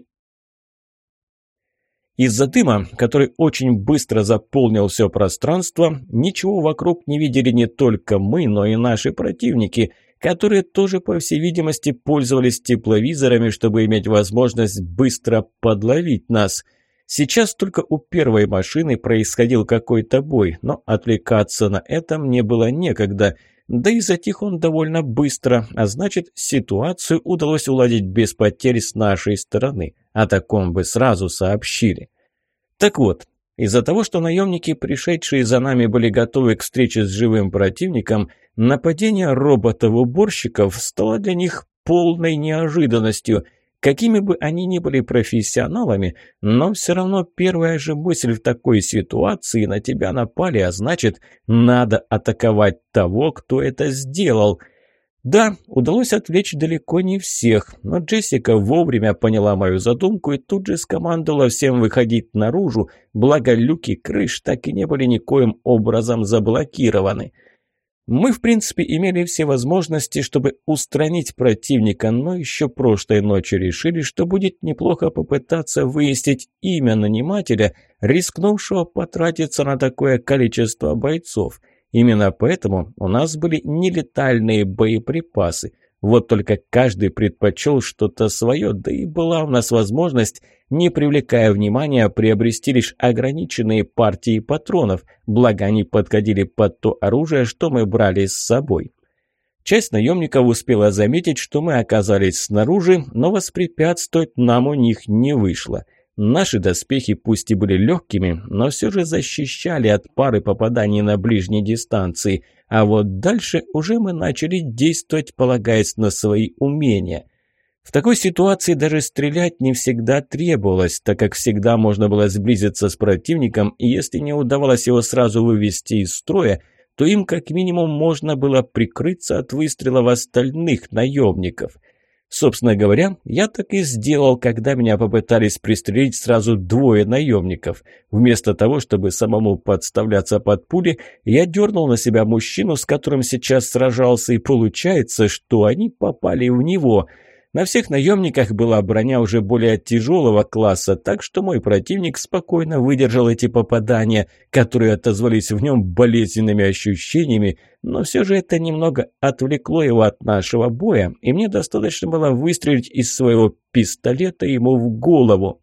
Из-за дыма, который очень быстро заполнил все пространство, ничего вокруг не видели не только мы, но и наши противники, которые тоже, по всей видимости, пользовались тепловизорами, чтобы иметь возможность быстро подловить нас. Сейчас только у первой машины происходил какой-то бой, но отвлекаться на это мне было некогда, да и затих он довольно быстро, а значит, ситуацию удалось уладить без потерь с нашей стороны. О таком бы сразу сообщили. Так вот, из-за того, что наемники, пришедшие за нами, были готовы к встрече с живым противником, нападение роботов-уборщиков стало для них полной неожиданностью. Какими бы они ни были профессионалами, но все равно первая же мысль в такой ситуации: на тебя напали, а значит, надо атаковать того, кто это сделал. Да, удалось отвлечь далеко не всех, но Джессика вовремя поняла мою задумку и тут же скомандовала всем выходить наружу, благо люки крыш так и не были никоим образом заблокированы. Мы, в принципе, имели все возможности, чтобы устранить противника, но еще прошлой ночью решили, что будет неплохо попытаться выяснить имя нанимателя, рискнувшего потратиться на такое количество бойцов. Именно поэтому у нас были нелетальные боеприпасы. Вот только каждый предпочел что-то свое, да и была у нас возможность, не привлекая внимания, приобрести лишь ограниченные партии патронов, благо они подходили под то оружие, что мы брали с собой. Часть наемников успела заметить, что мы оказались снаружи, но воспрепятствовать нам у них не вышло. Наши доспехи пусть и были легкими, но все же защищали от пары попаданий на ближней дистанции, а вот дальше уже мы начали действовать, полагаясь на свои умения. В такой ситуации даже стрелять не всегда требовалось, так как всегда можно было сблизиться с противником, и если не удавалось его сразу вывести из строя, то им как минимум можно было прикрыться от выстрелов остальных наемников. Собственно говоря, я так и сделал, когда меня попытались пристрелить сразу двое наемников. Вместо того, чтобы самому подставляться под пули, я дернул на себя мужчину, с которым сейчас сражался, и получается, что они попали в него. На всех наемниках была броня уже более тяжелого класса, так что мой противник спокойно выдержал эти попадания, которые отозвались в нем болезненными ощущениями, но все же это немного отвлекло его от нашего боя, и мне достаточно было выстрелить из своего пистолета ему в голову.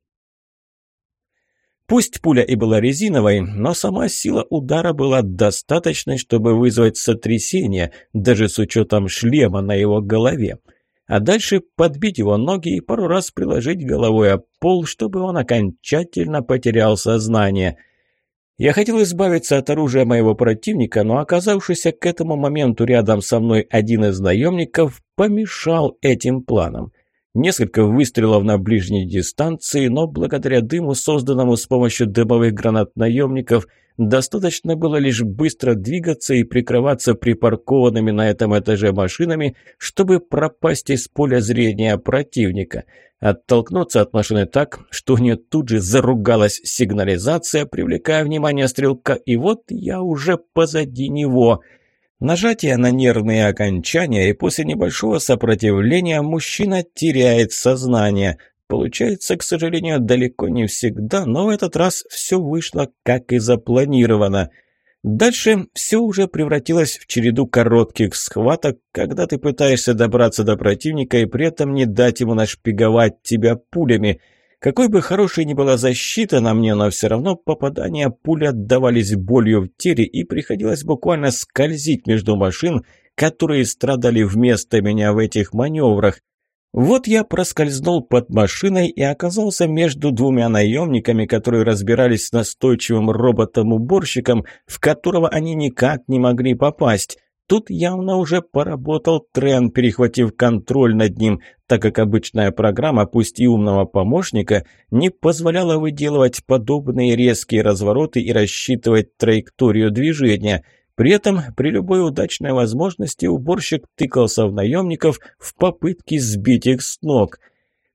Пусть пуля и была резиновой, но сама сила удара была достаточной, чтобы вызвать сотрясение, даже с учетом шлема на его голове. А дальше подбить его ноги и пару раз приложить головой об пол, чтобы он окончательно потерял сознание. Я хотел избавиться от оружия моего противника, но оказавшийся к этому моменту рядом со мной один из наемников помешал этим планам. Несколько выстрелов на ближней дистанции, но благодаря дыму, созданному с помощью дымовых гранат наемников, достаточно было лишь быстро двигаться и прикрываться припаркованными на этом этаже машинами, чтобы пропасть из поля зрения противника. Оттолкнуться от машины так, что у нее тут же заругалась сигнализация, привлекая внимание стрелка, и вот я уже позади него. Нажатие на нервные окончания, и после небольшого сопротивления мужчина теряет сознание. Получается, к сожалению, далеко не всегда, но в этот раз все вышло как и запланировано. Дальше все уже превратилось в череду коротких схваток, когда ты пытаешься добраться до противника и при этом не дать ему нашпиговать тебя пулями. Какой бы хорошей ни была защита на мне, но все равно попадания пули отдавались болью в теле, и приходилось буквально скользить между машин, которые страдали вместо меня в этих маневрах. Вот я проскользнул под машиной и оказался между двумя наемниками, которые разбирались с настойчивым роботом-уборщиком, в которого они никак не могли попасть. Тут явно уже поработал Трен, перехватив контроль над ним, так как обычная программа, пусть и умного помощника, не позволяла выделывать подобные резкие развороты и рассчитывать траекторию движения. При этом при любой удачной возможности уборщик тыкался в наемников в попытке сбить их с ног.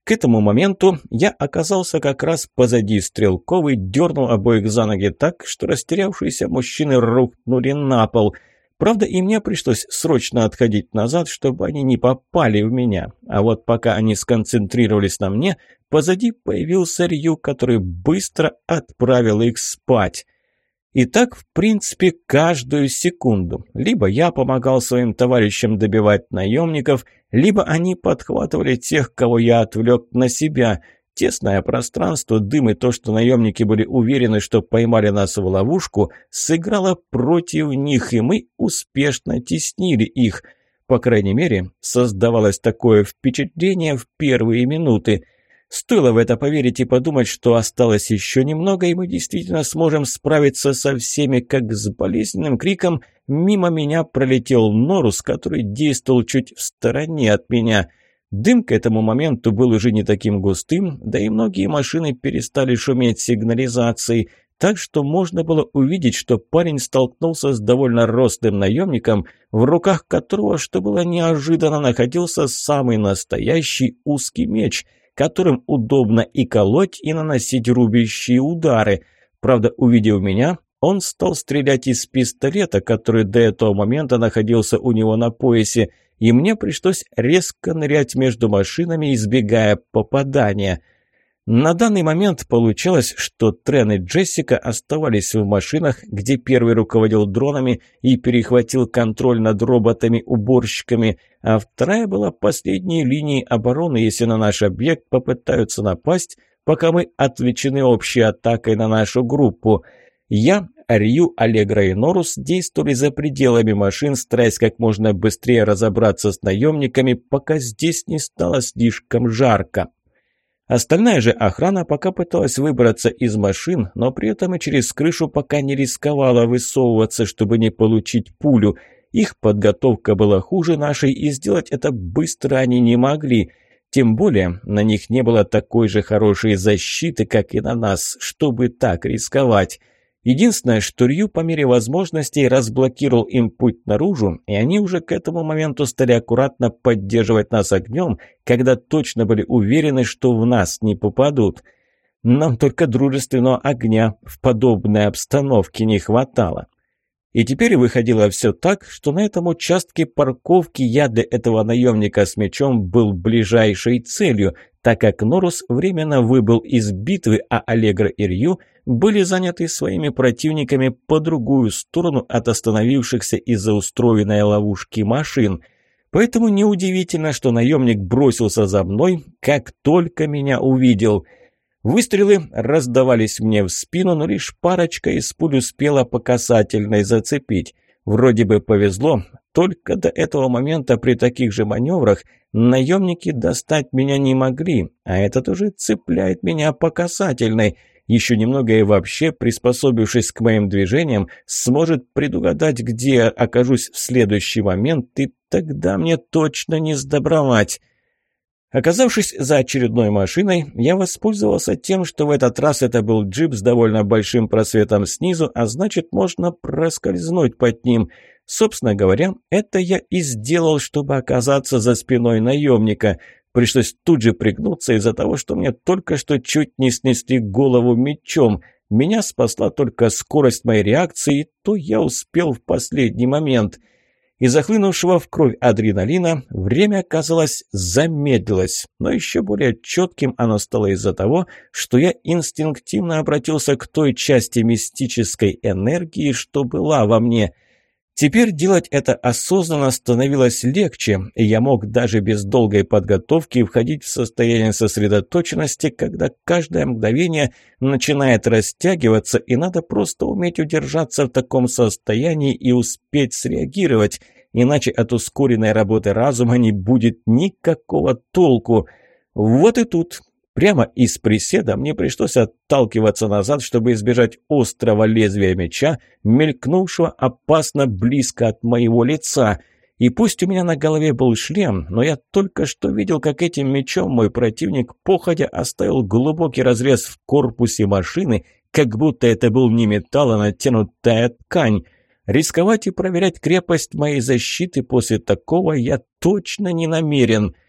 К этому моменту я оказался как раз позади Стрелковой, дернул обоих за ноги так, что растерявшиеся мужчины рухнули на пол. Правда, и мне пришлось срочно отходить назад, чтобы они не попали в меня. А вот пока они сконцентрировались на мне, позади появился Рью, который быстро отправил их спать. И так, в принципе, каждую секунду. Либо я помогал своим товарищам добивать наемников, либо они подхватывали тех, кого я отвлек на себя. Тесное пространство, дым и то, что наемники были уверены, что поймали нас в ловушку, сыграло против них, и мы успешно теснили их. По крайней мере, создавалось такое впечатление в первые минуты. Стоило в это поверить и подумать, что осталось еще немного, и мы действительно сможем справиться со всеми, как с болезненным криком мимо меня пролетел Норус, который действовал чуть в стороне от меня. Дым к этому моменту был уже не таким густым, да и многие машины перестали шуметь сигнализацией, так что можно было увидеть, что парень столкнулся с довольно рослым наемником, в руках которого, что было неожиданно, находился самый настоящий узкий меч – которым удобно и колоть, и наносить рубящие удары. Правда, увидев меня, он стал стрелять из пистолета, который до этого момента находился у него на поясе, и мне пришлось резко нырять между машинами, избегая попадания. На данный момент получалось, что Трен и Джессика оставались в машинах, где первый руководил дронами и перехватил контроль над роботами-уборщиками, а вторая была последней линией обороны, если на наш объект попытаются напасть, пока мы отвлечены общей атакой на нашу группу. Я, Рью, Аллегра и Норус действовали за пределами машин, стараясь как можно быстрее разобраться с наемниками, пока здесь не стало слишком жарко. Остальная же охрана пока пыталась выбраться из машин, но при этом и через крышу пока не рисковала высовываться, чтобы не получить пулю. Их подготовка была хуже нашей, и сделать это быстро они не могли. Тем более на них не было такой же хорошей защиты, как и на нас, чтобы так рисковать. Единственное, что Рью по мере возможностей разблокировал им путь наружу, и они уже к этому моменту стали аккуратно поддерживать нас огнем, когда точно были уверены, что в нас не попадут. Нам только дружественного огня в подобной обстановке не хватало. И теперь выходило все так, что на этом участке парковки я для этого наемника с мечом был ближайшей целью, так как Норус временно выбыл из битвы, а Аллегра и Рью были заняты своими противниками по другую сторону от остановившихся из-за устроенной ловушки машин. Поэтому неудивительно, что наемник бросился за мной, как только меня увидел. Выстрелы раздавались мне в спину, но лишь парочка из пуль успела по касательной зацепить. Вроде бы повезло, только до этого момента при таких же маневрах наемники достать меня не могли, а этот уже цепляет меня по касательной. Еще немного и вообще, приспособившись к моим движениям, сможет предугадать, где я окажусь в следующий момент, и тогда мне точно не сдобровать. Оказавшись за очередной машиной, я воспользовался тем, что в этот раз это был джип с довольно большим просветом снизу, а значит, можно проскользнуть под ним. Собственно говоря, это я и сделал, чтобы оказаться за спиной наемника. Пришлось тут же пригнуться из-за того, что мне только что чуть не снесли голову мечом. Меня спасла только скорость моей реакции, и то я успел в последний момент. Из-за хлынувшего в кровь адреналина время, казалось, замедлилось, но еще более четким оно стало из-за того, что я инстинктивно обратился к той части мистической энергии, что была во мне. Теперь делать это осознанно становилось легче, и я мог даже без долгой подготовки входить в состояние сосредоточенности, когда каждое мгновение начинает растягиваться, и надо просто уметь удержаться в таком состоянии и успеть среагировать, иначе от ускоренной работы разума не будет никакого толку. Вот и тут. Прямо из приседа мне пришлось отталкиваться назад, чтобы избежать острого лезвия меча, мелькнувшего опасно близко от моего лица. И пусть у меня на голове был шлем, но я только что видел, как этим мечом мой противник походя оставил глубокий разрез в корпусе машины, как будто это был не металл, а натянутая ткань. Рисковать и проверять крепость моей защиты после такого я точно не намерен.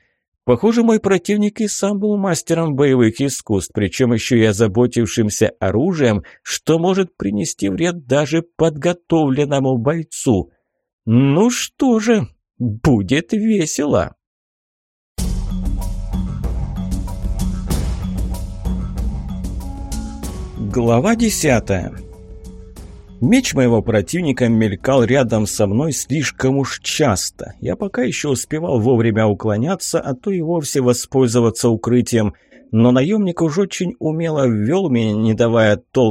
Похоже, мой противник и сам был мастером боевых искусств, причем еще и озаботившимся оружием, что может принести вред даже подготовленному бойцу. Ну что же, будет весело. Глава десятая. Меч моего противника мелькал рядом со мной слишком уж часто. Я пока еще успевал вовремя уклоняться, а то и вовсе воспользоваться укрытием. Но наемник уж очень умело ввел меня, не давая толком